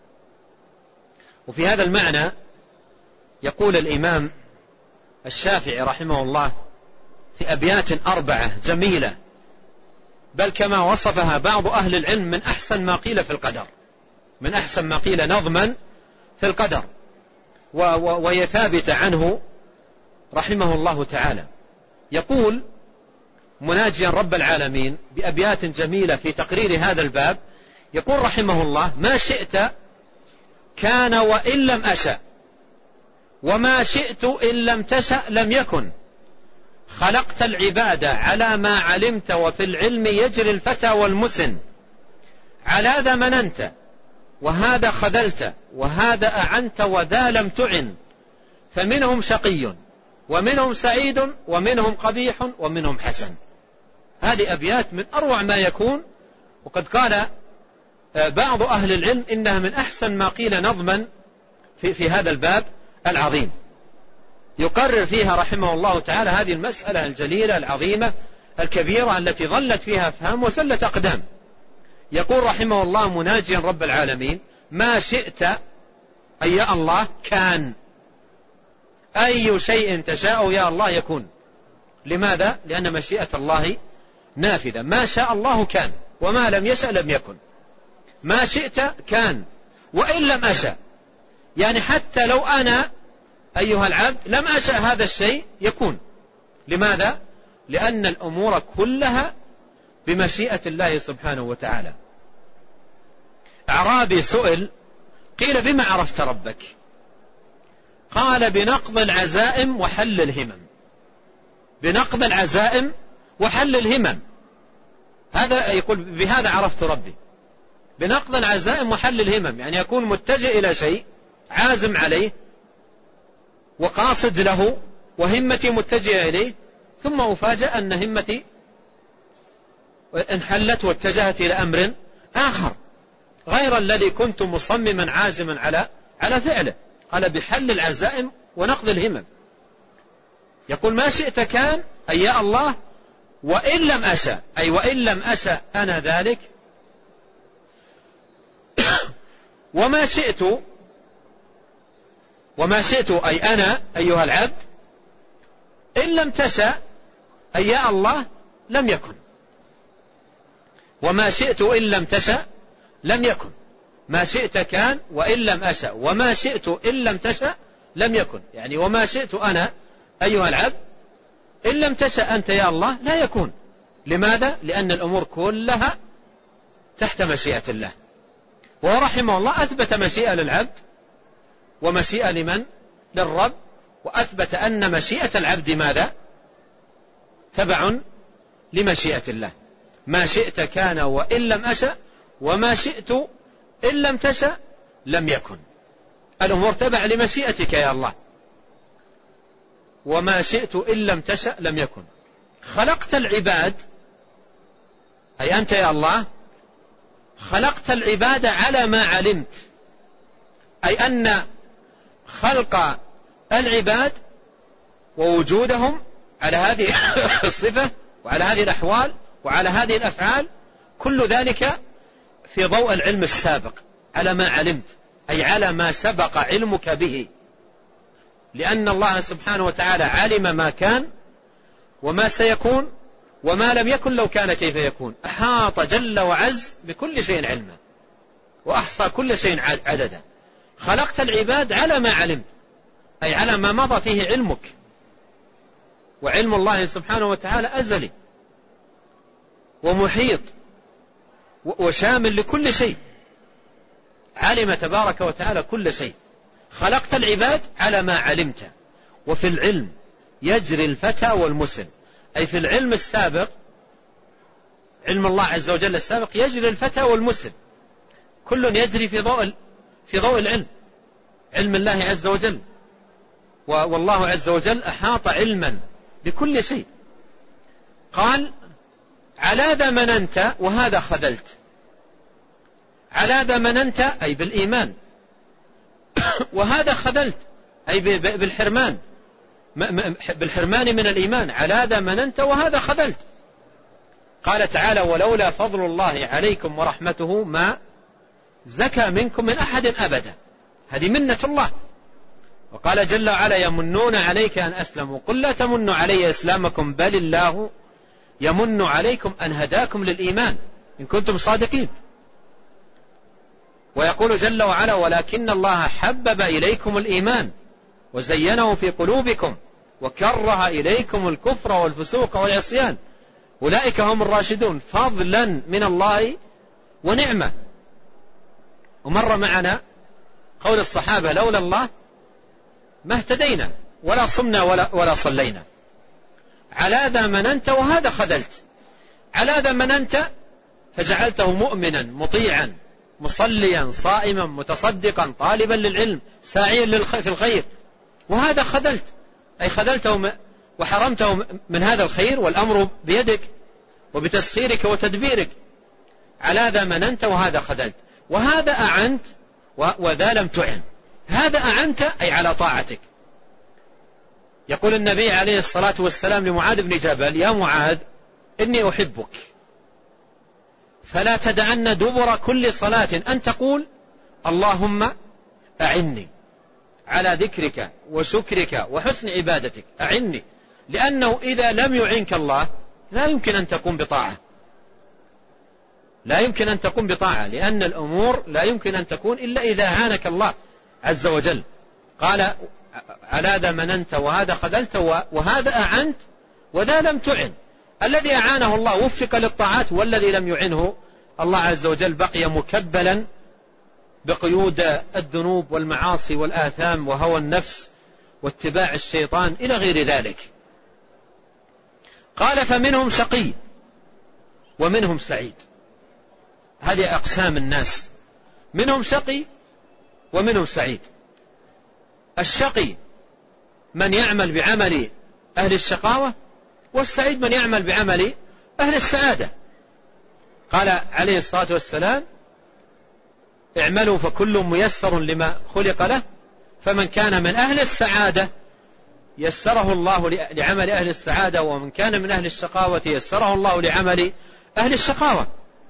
وفي هذا المعنى يقول الإمام الشافعي رحمه الله في أبيات أربعة جميلة، بل كما وصفها بعض أهل العلم من أحسن ما قيل في القدر، من أحسن ما قيل نظما في القدر، وهي ثابتة عنه رحمه الله تعالى. يقول مناجيا رب العالمين بأبيات جميلة في تقرير هذا الباب، يقول رحمه الله: ما شئت كان وإن لم أشأ، وما شئت إن لم تشأ لم يكن، خلقت العباد على ما علمت، وفي العلم يجري الفتى والمسن، على ذا مننت وهذا خذلت، وهذا أعنت وذا لم تعن، فمنهم شقي ومنهم سعيد ومنهم قبيح ومنهم حسن. هذه أبيات من أروع ما يكون، وقد قال بعض أهل العلم إنها من أحسن ما قيل نظما في, في هذا الباب العظيم. يقرر فيها رحمه الله تعالى هذه المسألة الجليلة العظيمة الكبيرة التي ظلت فيها أفهام وسلت أقدام. يقول رحمه الله مناجيا رب العالمين: ما شئت أي يا الله كان، أي شيء تشاء يا الله يكون. لماذا؟ لأن مشيئة الله نافذة، ما شاء الله كان، وما لم يشأ لم يكن. ما شئت كان وإن لم أشأ، يعني حتى لو أنا أيها العبد لم أشأ هذا الشيء يكون. لماذا؟ لأن الأمور كلها بمشيئة الله سبحانه وتعالى. أعرابي سئل، قيل: بما عرفت ربك؟ قال: بنقض العزائم وحل الهمم. بنقض العزائم وحل الهمم، هذا يقول بهذا عرفت ربي. بنقض العزائم وحل الهمم، يعني يكون متجه إلى شيء عازم عليه وقاصد له وهمتي متجهة إليه، ثم أفاجأ أن همتي انحلت واتجهت إلى أمر آخر غير الذي كنت مصمما عازما على على فعله. قال: بحل العزائم ونقض الهمم. يقول: ما شئت كان أي يا الله، وإن لم أشأ أي وإن لم أشأ أنا ذلك، وما شئت وما شئت أي أنا أيها العبد، إن لم تشأ أي يا الله لم يكن. وما شئت إن لم تشأ لم يكن. ما شئت كان وإن لم أشأ، وما شئت إن لم تشأ لم يكن، يعني وما شئت أنا أيها العبد إن لم تشأ أنت يا الله لا يكون. لماذا؟ لأن الأمور كلها تحت مشيئة الله. ورحمه الله أثبت مشيئة للعبد ومشيئة لمن؟ للرب، وأثبت أن مشيئة العبد ماذا؟ تبع لمشيئة الله. ما شئت كان وإن لم أشأ، وما شئت إن لم تشأ لم يكن. الأمور تبع لمشيئتك يا الله. وما شئت إن لم تشأ لم يكن. خلقت العباد أي أنت يا الله خلقت العباد على ما علمت، أي أن خلق العباد ووجودهم على هذه الصفة وعلى هذه الأحوال وعلى هذه الأفعال، كل ذلك في ضوء العلم السابق، على ما علمت أي على ما سبق علمك به، لأن الله سبحانه وتعالى علم ما كان وما سيكون وما لم يكن لو كان كيف يكون. أحاط جل وعز بكل شيء علما وأحصى كل شيء عددا. خلقت العباد على ما علمت أي على ما مضى فيه علمك، وعلم الله سبحانه وتعالى أزلي ومحيط وشامل لكل شيء، علم تبارك وتعالى كل شيء. خلقت العباد على ما علمت، وفي العلم يجري الفتى والمسن، أي في العلم السابق، علم الله عز وجل السابق، يجري الفتى والمسن، كل يجري في ضوء في ضوء العلم، علم الله عز وجل. والله عز وجل أحاط علما بكل شيء. قال على ذا مننت وهذا خذلت. على ذا مننت أي بالإيمان، وهذا خذلت أي بالحرمان بالحرمان من الإيمان. على ذا مننت وهذا خذلت. قال تعالى ولولا فضل الله عليكم ورحمته ما زكى منكم من أحد أبدا. هذه منة الله. وقال جل وعلا يمنون عليك أن أسلموا قل لا تمنوا علي إسلامكم بل الله يمن عليكم أن هداكم للإيمان إن كنتم صادقين. ويقول جل وعلا ولكن الله حبب إليكم الإيمان وزينه في قلوبكم وكره إليكم الكفر والفسوق والعصيان أولئك هم الراشدون فضلا من الله ونعمة. ومر معنا قول الصحابة لولا الله ما اهتدينا ولا صمنا ولا, ولا صلينا. على ذا مننت وهذا خذلت. على ذا مننت فجعلته مؤمنا مطيعا مصليا صائما متصدقا طالبا للعلم ساعيا في الخير. وهذا خذلت أي خذلته وحرمته من هذا الخير والأمر بيدك وبتسخيرك وتدبيرك. على ذا مننت وهذا خذلت. وهذا أعنت وذا لم تعن. هذا أعنت أي على طاعتك. يقول النبي عليه الصلاة والسلام لمعاذ بن جبل يا معاذ إني أحبك فلا تدعن دبر كل صلاة أن تقول اللهم أعني على ذكرك وشكرك وحسن عبادتك. أعني لأنه إذا لم يعنك الله لا يمكن أن تقوم بطاعة. لا يمكن أن تقوم بطاعة لأن الأمور لا يمكن أن تكون إلا إذا عانك الله عز وجل. قال على ذا مننت وهذا خذلت وهذا أعنت وذا لم تعن. الذي أعانه الله وفق للطاعات والذي لم يعنه الله عز وجل بقي مكبلا بقيود الذنوب والمعاصي والآثام وهوى النفس واتباع الشيطان إلى غير ذلك. قال فمنهم شقي ومنهم سعيد. هذه أقسام الناس منهم شقي ومنهم سعيد. الشقي من يعمل بعمل أهل الشقاوة والسعيد من يعمل بعمل أهل السعادة. قال عليه الصلاة والسلام اعملوا فكل ميسر لما خلق له فمن كان من أهل السعادة يسره الله لعمل أهل السعادة ومن كان من أهل الشقاوة يسره الله لعمل أهل الشقاوة.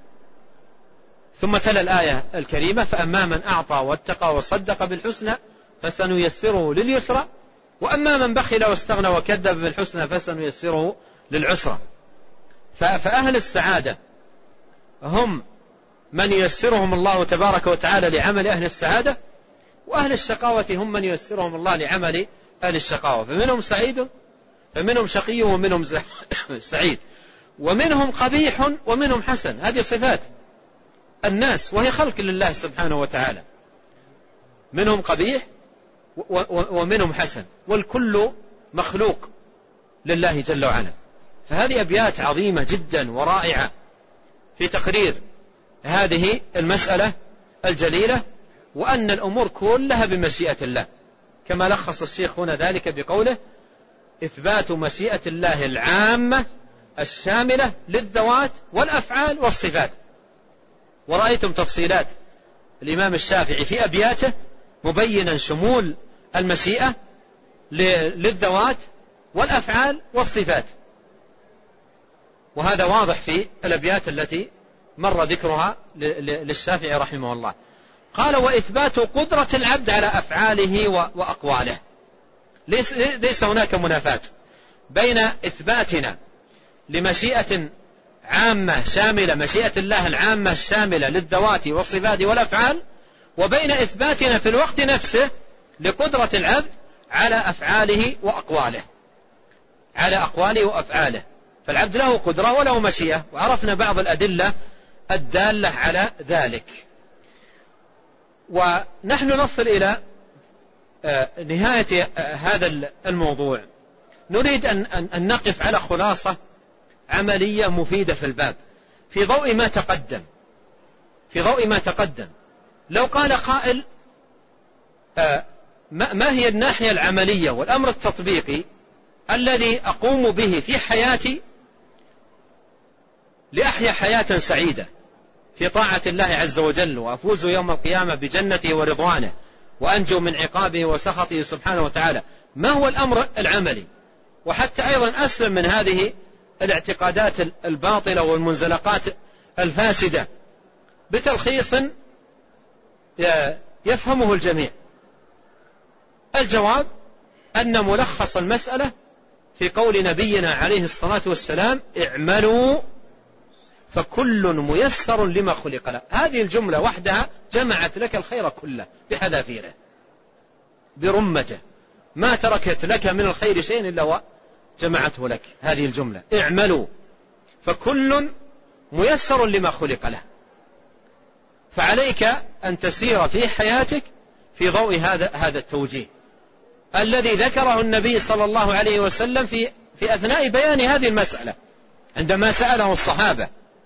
ثم تلا الآية الكريمة فأما من أعطى واتقى وصدق بالحسنى فسنيسره لليسرى وأما من بخل واستغنى وكذب بالحسنى فسنيسره للعسرى. فأهل السعادة هم من ييسرهم الله تبارك وتعالى لعمل أهل السعادة وأهل الشقاوة هم من ييسرهم الله لعمل أهل الشقاوة. فمنهم سعيد فمنهم شقي ومنهم سعيد ومنهم قبيح ومنهم حسن. هذه صفات الناس وهي خلق لله سبحانه وتعالى. منهم قبيح ومنهم حسن والكل مخلوق لله جل وعلا. فهذه أبيات عظيمة جدا ورائعة في تقرير هذه المسألة الجليلة وأن الأمور كلها بمشيئة الله كما لخص الشيخ هنا ذلك بقوله إثبات مشيئة الله العامة الشاملة للذوات والأفعال والصفات. ورأيتم تفصيلات الإمام الشافعي في أبياته مبينا شمول المشيئة للذوات والأفعال والصفات. وهذا واضح في الأبيات التي مر ذكرها للشافعي رحمه الله. قال وإثبات قدرة العبد على أفعاله وأقواله. ليس هناك منافاة بين إثباتنا لمشيئة عامة شاملة مشيئة الله العامة الشاملة للذوات والصفات والأفعال وبين إثباتنا في الوقت نفسه لقدرة العبد على أفعاله وأقواله على أقواله وأفعاله. فالعبد له قدرة وله مشيئة وعرفنا بعض الأدلة الدالة على ذلك. ونحن نصل إلى نهاية هذا الموضوع نريد أن نقف على خلاصة عملية مفيدة في الباب في ضوء ما تقدم في ضوء ما تقدم. لو قال قائل ما هي الناحية العملية والأمر التطبيقي الذي أقوم به في حياتي لأحيا حياة سعيدة في طاعة الله عز وجل، وأفوز يوم القيامة بجنته ورضوانه، وأنجو من عقابه وسخطه سبحانه وتعالى. ما هو الأمر العملي؟ وحتى أيضا أسلم من هذه الاعتقادات الباطلة والمنزلقات الفاسدة بتلخيص يفهمه الجميع. الجواب أن ملخص المسألة في قول نبينا عليه الصلاة والسلام: اعملوا فكل ميسر لما خلق له. هذه الجملة وحدها جمعت لك الخير كله بحذافيره برمته، ما تركت لك من الخير شيء إلا وجمعته لك. هذه الجملة اعملوا فكل ميسر لما خلق له. فعليك أن تسير في حياتك في ضوء هذا هذا التوجيه الذي ذكره النبي صلى الله عليه وسلم في في أثناء بيان هذه المسألة، عندما سأله الصحابة: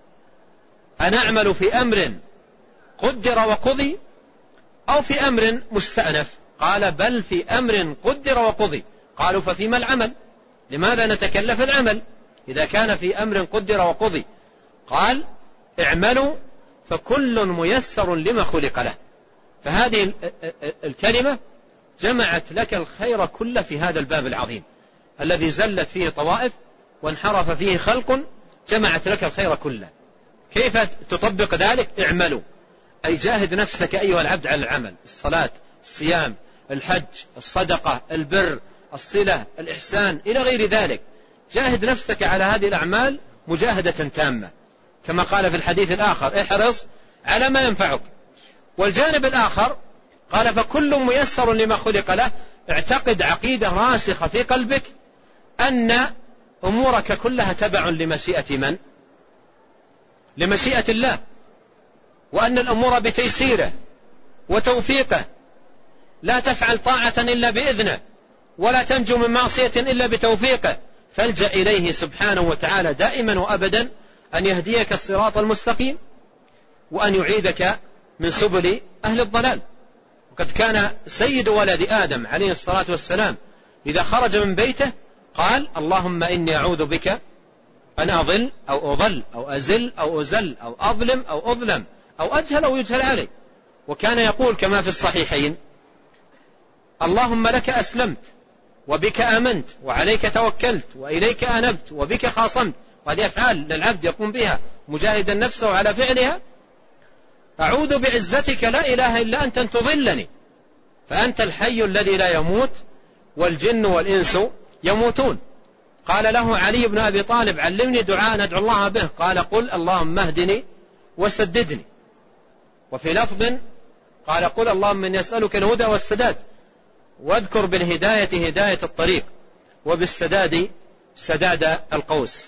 أنعمل في أمر قدر وقضي أو في أمر مستأنف؟ قال: بل في أمر قدر وقضي. قالوا: ففيما العمل؟ لماذا نتكلف العمل إذا كان في أمر قدر وقضي؟ قال: اعملوا فكل ميسر لما خلق له. فهذه الكلمة جمعت لك الخير كله في هذا الباب العظيم الذي زلت فيه طوائف وانحرف فيه خلق، جمعت لك الخير كله. كيف تطبق ذلك؟ اعملوا، أي جاهد نفسك أيها العبد على العمل، الصلاة، الصيام، الحج، الصدقة، البر، الصلة، الإحسان إلى غير ذلك. جاهد نفسك على هذه الأعمال مجاهدة تامة، كما قال في الحديث الآخر: احرص على ما ينفعك. والجانب الآخر قال: فكل ميسر لما خلق له. اعتقد عقيدة راسخة في قلبك أن أمورك كلها تبع لمشيئة من؟ لمشيئة الله، وأن الأمور بتيسيره وتوفيقه، لا تفعل طاعة إلا بإذنه، ولا تنجو من معصية إلا بتوفيقه. فالجأ إليه سبحانه وتعالى دائما وأبدا أن يهديك الصراط المستقيم، وأن يعيدك من سبل أهل الضلال. وقد كان سيد ولد آدم عليه الصلاة والسلام إذا خرج من بيته قال: اللهم إني أعوذ بك أن أضل أو أضل أو أزل أو أزل أو أظلم أو أظلم أو أجهل أو يجهل علي. وكان يقول كما في الصحيحين: اللهم لك أسلمت وبك آمنت وعليك توكلت وإليك أنبت وبك خاصمت. وهذه أفعال للعبد يقوم بها مجاهدا نفسه على فعلها. أعوذ بعزتك لا إله إلا أنت أن تضلني، فأنت الحي الذي لا يموت والجن والإنس يموتون. قال له علي بن أبي طالب: علمني دعاء ندعو الله به. قال: قل اللهم اهدني وسددني. وفي لفظ قال: قل اللهم إني أسألك الهدى والسداد. واذكر بالهداية هداية الطريق، وبالسداد سداد القوس.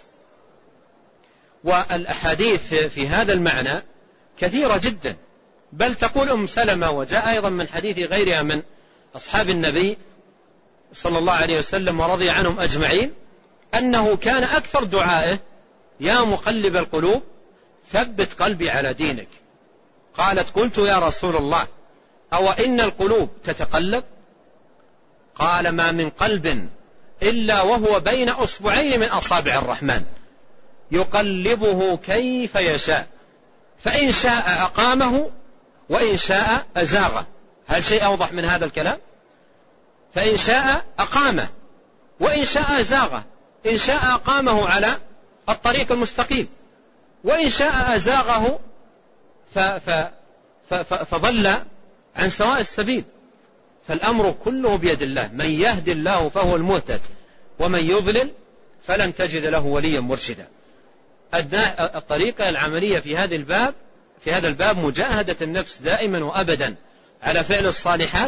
والأحاديث في هذا المعنى كثيرة جدا، بل تقول أم سلمة، وجاء أيضا من حديث غيرها من أصحاب النبي صلى الله عليه وسلم ورضي عنهم أجمعين، أنه كان أكثر دعائه: يا مقلب القلوب ثبت قلبي على دينك. قالت: قلت يا رسول الله أو إن القلوب تتقلب؟ قال: ما من قلب إلا وهو بين أصبعين من أصابع الرحمن يقلبه كيف يشاء، فإن شاء أقامه وإن شاء أزاغه. هل شيء أوضح من هذا الكلام؟ فإن شاء أقامه وإن شاء أزاغه. إن شاء أقامه على الطريق المستقيم، وإن شاء أزاغه فضل عن سواء السبيل. فالأمر كله بيد الله، من يهدي الله فهو المهتد، ومن يضلل فلن تجد له وليا مرشدا. الطريقة العملية في هذا الباب في هذا الباب مجاهدة النفس دائما وأبدا على فعل الصالحات،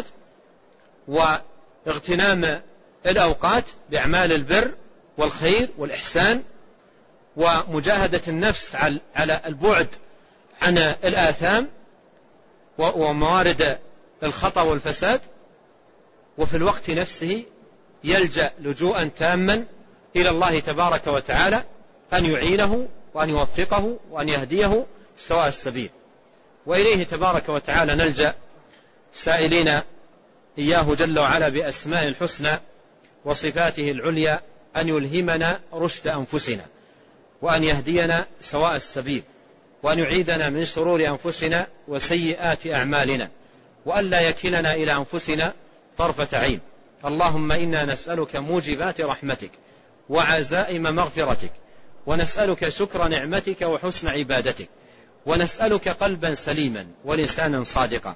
واغتنام الأوقات بأعمال البر والخير والإحسان، ومجاهدة النفس على البعد عن الآثام وموارد الخطأ والفساد. وفي الوقت نفسه يلجأ لجوءا تاما إلى الله تبارك وتعالى أن يعينه وأن يوفقه وأن يهديه سواء السبيل. وإليه تبارك وتعالى نلجأ سائلين إياه جل وعلا بأسماء الحسنى وصفاته العليا أن يلهمنا رشد أنفسنا، وأن يهدينا سواء السبيل، وأن يعيذنا من شرور أنفسنا وسيئات أعمالنا، وأن لا يكلنا إلى أنفسنا طرفة عين. اللهم إنا نسألك موجبات رحمتك وعزائم مغفرتك، ونسألك شكر نعمتك وحسن عبادتك، ونسألك قلبا سليما ولسانا صادقا،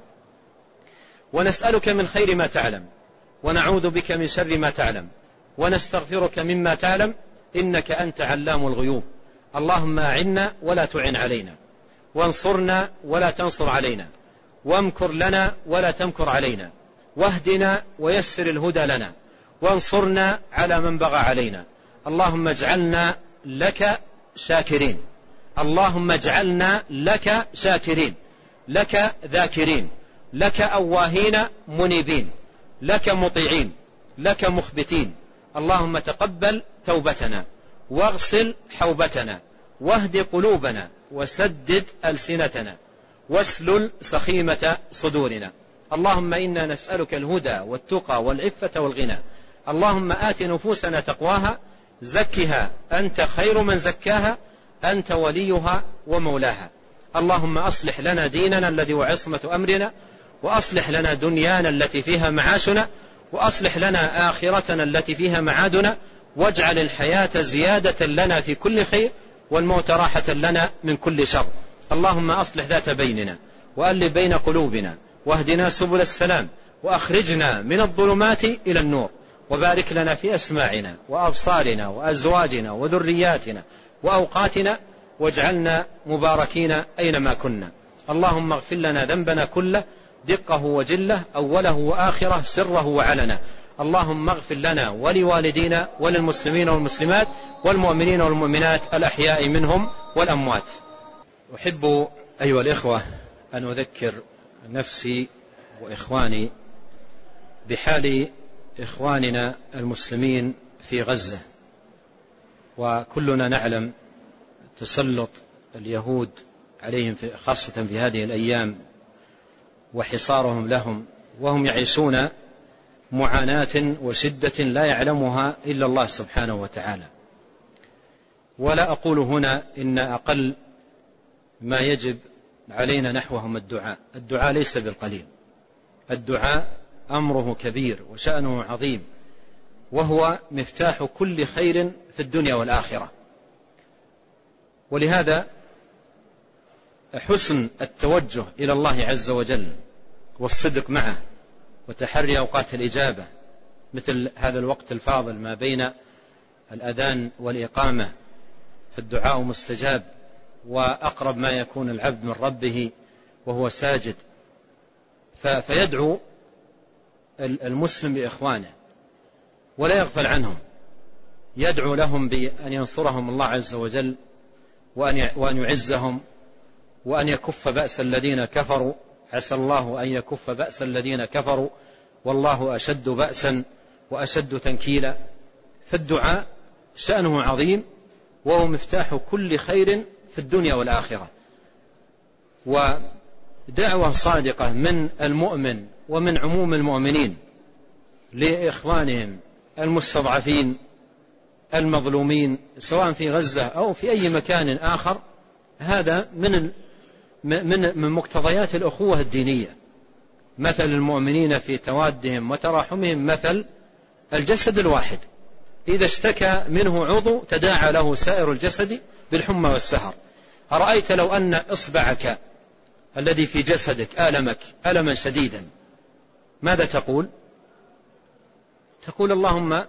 ونسألك من خير ما تعلم، ونعوذ بك من شر ما تعلم، ونستغفرك مما تعلم، إنك أنت علام الغيوب. اللهم أعنا ولا تعن علينا، وانصرنا ولا تنصر علينا، وامكر لنا ولا تمكر علينا، واهدنا ويسر الهدى لنا، وانصرنا على من بغى علينا. اللهم اجعلنا لك شاكرين، اللهم اجعلنا لك شاكرين، لك ذاكرين، لك أواهين منيبين، لك مطيعين، لك مخبتين. اللهم تقبل توبتنا، واغسل حوبتنا، واهد قلوبنا، وسدد ألسنتنا، واسلل سخيمة صدورنا. اللهم إنا نسألك الهدى والتقى والعفة والغنى. اللهم آت نفوسنا تقواها، زكها أنت خير من زكاها، أنت وليها ومولاها. اللهم أصلح لنا ديننا الذي هو عصمة أمرنا، وأصلح لنا دنيانا التي فيها معاشنا، وأصلح لنا آخرتنا التي فيها معادنا، واجعل الحياة زيادة لنا في كل خير، والموت راحة لنا من كل شر. اللهم أصلح ذات بيننا، وألف بين قلوبنا، واهدنا سبل السلام، وأخرجنا من الظلمات إلى النور، وبارك لنا في أسماعنا وأبصارنا وأزواجنا وذرياتنا وأوقاتنا، واجعلنا مباركين أينما كنا. اللهم اغفر لنا ذنبنا كله، دقه وجله، أوله وآخره، سره وعلنه. اللهم اغفر لنا ولوالدينا وللمسلمين والمسلمات والمؤمنين والمؤمنات الأحياء منهم والأموات. أحب أيها الإخوة أن أذكر نفسي وإخواني بحال إخواننا المسلمين في غزة. وكلنا نعلم تسلط اليهود عليهم خاصة في هذه الأيام، وحصارهم لهم، وهم يعيشون معاناة وشدة لا يعلمها إلا الله سبحانه وتعالى. ولا أقول هنا إن أقل ما يجب علينا نحوهم الدعاء. الدعاء ليس بالقليل، الدعاء أمره كبير وشأنه عظيم، وهو مفتاح كل خير في الدنيا والآخرة. ولهذا حسن التوجه إلى الله عز وجل والصدق معه، وتحري أوقات الإجابة مثل هذا الوقت الفاضل ما بين الأذان والإقامة، فالدعاء مستجاب، وأقرب ما يكون العبد من ربه وهو ساجد. فيدعو المسلم بإخوانه ولا يغفل عنهم، يدعو لهم بأن ينصرهم الله عز وجل، وأن يعزهم، وأن يكف بأس الذين كفروا. عسى الله أن يكف بأس الذين كفروا، والله أشد بأسا وأشد تنكيلا. فالدعاء شأنه عظيم، وهو مفتاح كل خير في الدنيا والآخرة. ودعوة صادقة من المؤمن ومن عموم المؤمنين لإخوانهم المستضعفين المظلومين، سواء في غزة أو في أي مكان آخر، هذا من من من مقتضيات الأخوة الدينية. مثل المؤمنين في توادهم وتراحمهم مثل الجسد الواحد، إذا اشتكى منه عضو تداعى له سائر الجسد بالحمى والسهر. أرأيت لو أن إصبعك الذي في جسدك آلمك ألما شديدا، ماذا تقول؟ تقول اللهم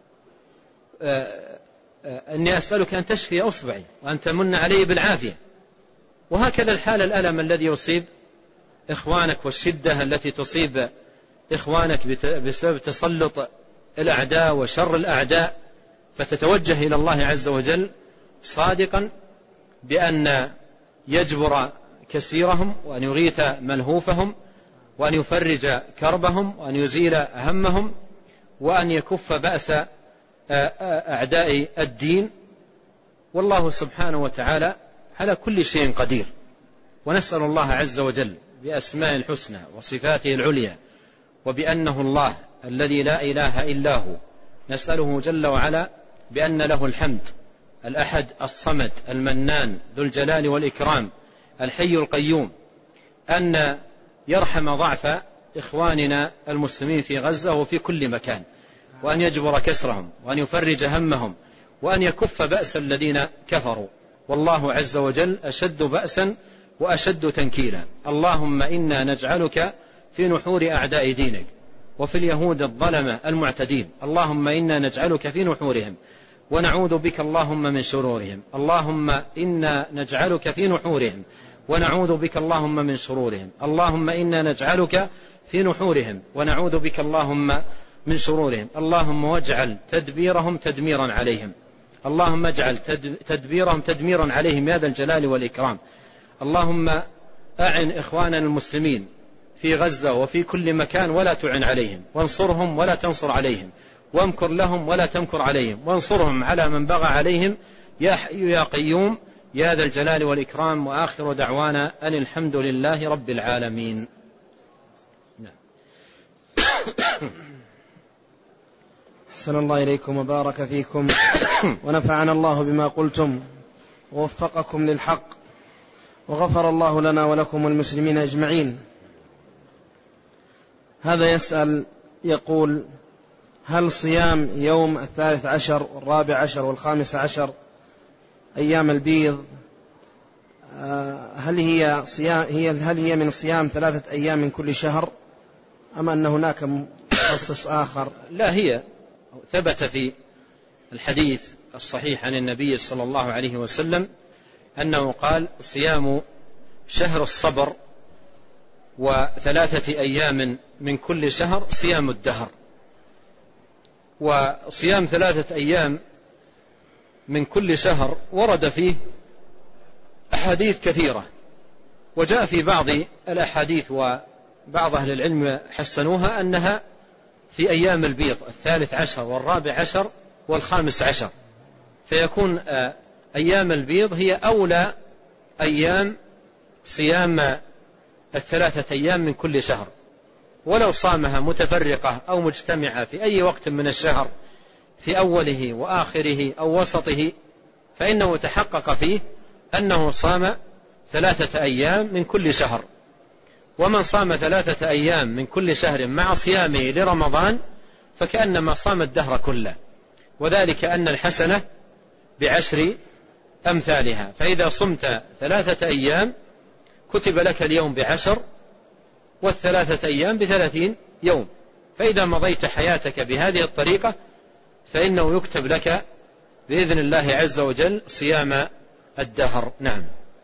أني أسألك أن تشفي أصبعي وأن تمن علي بالعافية. وهكذا الحال الألم الذي يصيب إخوانك، والشدة التي تصيب إخوانك بسبب تسلط الأعداء وشر الأعداء، فتتوجه إلى الله عز وجل صادقا بأن يجبر كسيرهم، وأن يغيث ملهوفهم، وأن يفرج كربهم، وأن يزيل همهم، وأن يكف بأس أعداء الدين. والله سبحانه وتعالى على كل شيء قدير. ونسأل الله عز وجل بأسماء الحسنى وصفاته العليا وبأنه الله الذي لا إله إلا هو، نسأله جل وعلا بأن له الحمد، الأحد الصمد المنان ذو الجلال والإكرام الحي القيوم، أن يرحم ضعف إخواننا المسلمين في غزة وفي كل مكان، وأن يجبر كسرهم، وأن يفرج همهم، وأن يكف بأس الذين كفروا، والله عز وجل أشد بأسا وأشد تنكيلا. اللهم إنا نجعلك في نحور أعداء دينك وفي اليهود الظلمة المعتدين، اللهم إنا نجعلك في نحورهم ونعوذ بك اللهم من شرورهم، اللهم إنا نجعلك في نحورهم ونعوذ بك اللهم من شرورهم، اللهم إنا نجعلك في نحورهم ونعوذ بك اللهم من شرورهم، اللهم واجعل تدبيرهم تدميرا عليهم، اللهم اجعل تدبيرهم تدميرا عليهم يا ذا الجلال والإكرام. اللهم أعن إخواننا المسلمين في غزة وفي كل مكان ولا تعن عليهم، وانصرهم ولا تنصر عليهم، وامكر لهم ولا تمكر عليهم، وانصرهم على من بغى عليهم يا حي يا قيوم يا ذا الجلال والإكرام. وآخر دعوانا أن الحمد لله رب العالمين. أحسن الله إليكم وبارك فيكم ونفعنا الله بما قلتم ووفقكم للحق، وغفر الله لنا ولكم والمسلمين أجمعين. هذا يسأل يقول: هل صيام يوم الثالث عشر والرابع عشر والخامس عشر أيام البيض هل هي صيام هي هل هي من صيام ثلاثة أيام من كل شهر، أم أن هناك مخصص آخر؟ لا، هي ثبت في الحديث الصحيح عن النبي صلى الله عليه وسلم أنه قال: صيام شهر الصبر وثلاثة أيام من كل شهر صيام الدهر. وصيام ثلاثة أيام من كل شهر ورد فيه أحاديث كثيرة، وجاء في بعض الأحاديث وبعض أهل العلم حسنوها أنها في أيام البيض الثالث عشر والرابع عشر والخامس عشر، فيكون أيام البيض هي أولى أيام صيام الثلاثة أيام من كل شهر، ولو صامها متفرقة أو مجتمعة في أي وقت من الشهر في أوله وآخره أو وسطه فإنه تحقق فيه أنه صام ثلاثة أيام من كل شهر. ومن صام ثلاثة أيام من كل شهر مع صيامه لرمضان فكأنما صام الدهر كله، وذلك أن الحسنة بعشر أمثالها، فإذا صمت ثلاثة أيام كتب لك اليوم بعشر والثلاثة أيام بثلاثين يوم، فإذا مضيت حياتك بهذه الطريقة فإنه يكتب لك بإذن الله عز وجل صيام الدهر. نعم.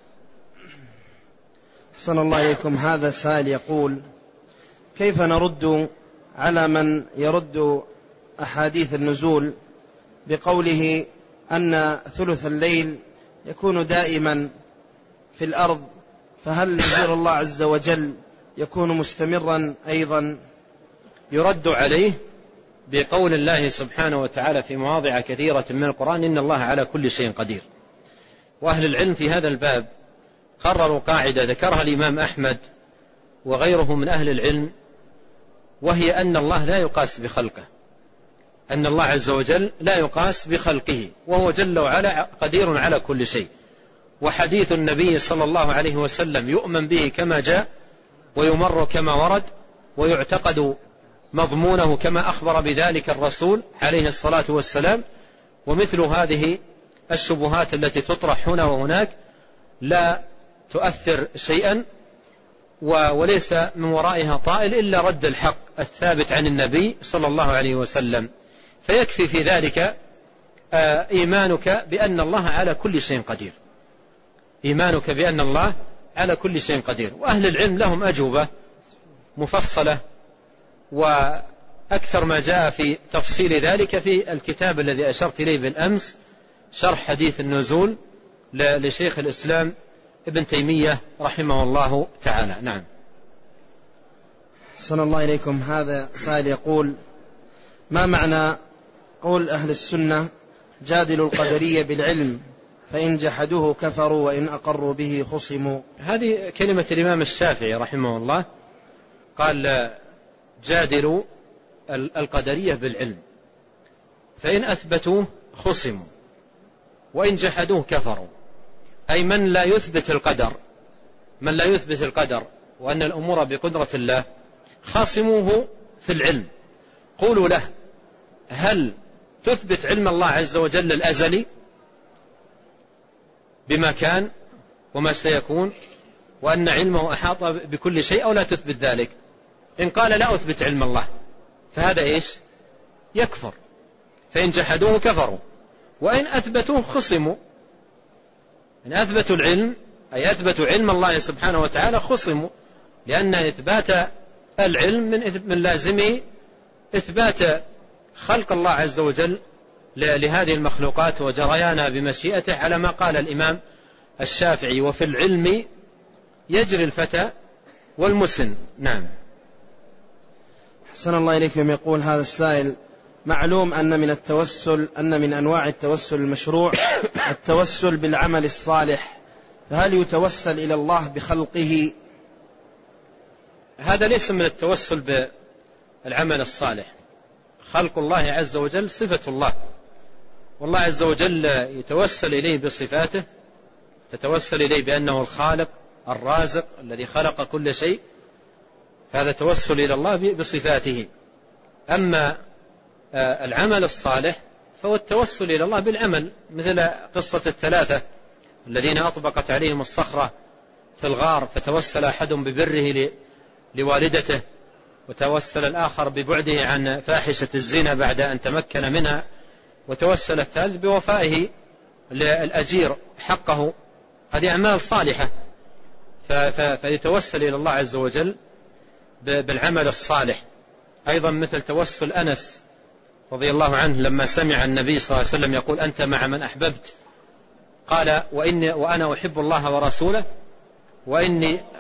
أحسن الله إليكم. هذا سائل يقول: كيف نرد على من يرد أحاديث النزول بقوله أن ثلث الليل يكون دائما في الأرض، فهل نزول الله عز وجل يكون مستمرا أيضا؟ يرد عليه بقول الله سبحانه وتعالى في مواضع كثيرة من القرآن: إن الله على كل شيء قدير. وأهل العلم في هذا الباب قرروا قاعدة ذكرها الإمام أحمد وغيره من أهل العلم، وهي أن الله لا يقاس بخلقه، أن الله عز وجل لا يقاس بخلقه، وهو جل وعلا قدير على كل شيء. وحديث النبي صلى الله عليه وسلم يؤمن به كما جاء ويمر كما ورد ويعتقد مضمونه كما أخبر بذلك الرسول عليه الصلاة والسلام. ومثل هذه الشبهات التي تطرح هنا وهناك لا تؤثر شيئا وليس من ورائها طائل إلا رد الحق الثابت عن النبي صلى الله عليه وسلم، فيكفي في ذلك إيمانك بأن الله على كل شيء قدير، إيمانك بأن الله على كل شيء قدير. وأهل العلم لهم أجوبة مفصلة، وأكثر ما جاء في تفصيل ذلك في الكتاب الذي أشرت إليه بالأمس، شرح حديث النزول لشيخ الإسلام ابن تيمية رحمه الله تعالى. نعم. صلى الله إليكم. هذا سائل يقول: ما معنى قول أهل السنة جادلوا القدرية بالعلم فإن جحدوه كفروا وإن أقروا به خصموا؟ هذه كلمة الإمام الشافعي رحمه الله، قال: جادلوا القدرية بالعلم، فإن أثبتوه خصموا وإن جحدوه كفروا. أي من لا يثبت القدر من لا يثبت القدر وأن الأمور بقدرة الله خاصموه في العلم، قولوا له: هل تثبت علم الله عز وجل الأزلي بما كان وما سيكون وأن علمه أحاط بكل شيء، أو لا تثبت ذلك؟ إن قال لا أثبت علم الله فهذا إيش؟ يكفر. فإن جحدوه كفروا وإن أثبتوه خصموا. إن أثبتوا العلم أي أثبتوا علم الله سبحانه وتعالى خصموا، لأن إثبات العلم من من لازمه إثبات خلق الله عز وجل لهذه المخلوقات وجريانها بمشيئته، على ما قال الإمام الشافعي: وفي العلم يجري الفتى والمسن. نعم. حسن الله إليكم. يقول هذا السائل: معلوم أن من التوسل أن من أنواع التوسل المشروع التوسل بالعمل الصالح، فهل يتوسل إلى الله بخلقه؟ هذا ليس من التوسل بالعمل الصالح. خلق الله عز وجل صفة الله، والله عز وجل يتوسل إليه بصفاته، تتوسل إليه بأنه الخالق الرازق الذي خلق كل شيء، فهذا توسل إلى الله بصفاته. أما العمل الصالح فهو التوسل إلى الله بالعمل، مثل قصة الثلاثة الذين أطبقت عليهم الصخرة في الغار، فتوسل أحدهم ببره لوالدته، وتوسل الآخر ببعده عن فاحشة الزنا بعد أن تمكن منها، وتوسل الثالث بوفائه للأجير حقه. هذه أعمال صالحة، فيتوسل إلى الله عز وجل بالعمل الصالح. أيضا مثل توسل أنس رضي الله عنه لما سمع النبي صلى الله عليه وسلم يقول: أنت مع من أحببت، قال: وإني وأنا أحب الله ورسوله، وإني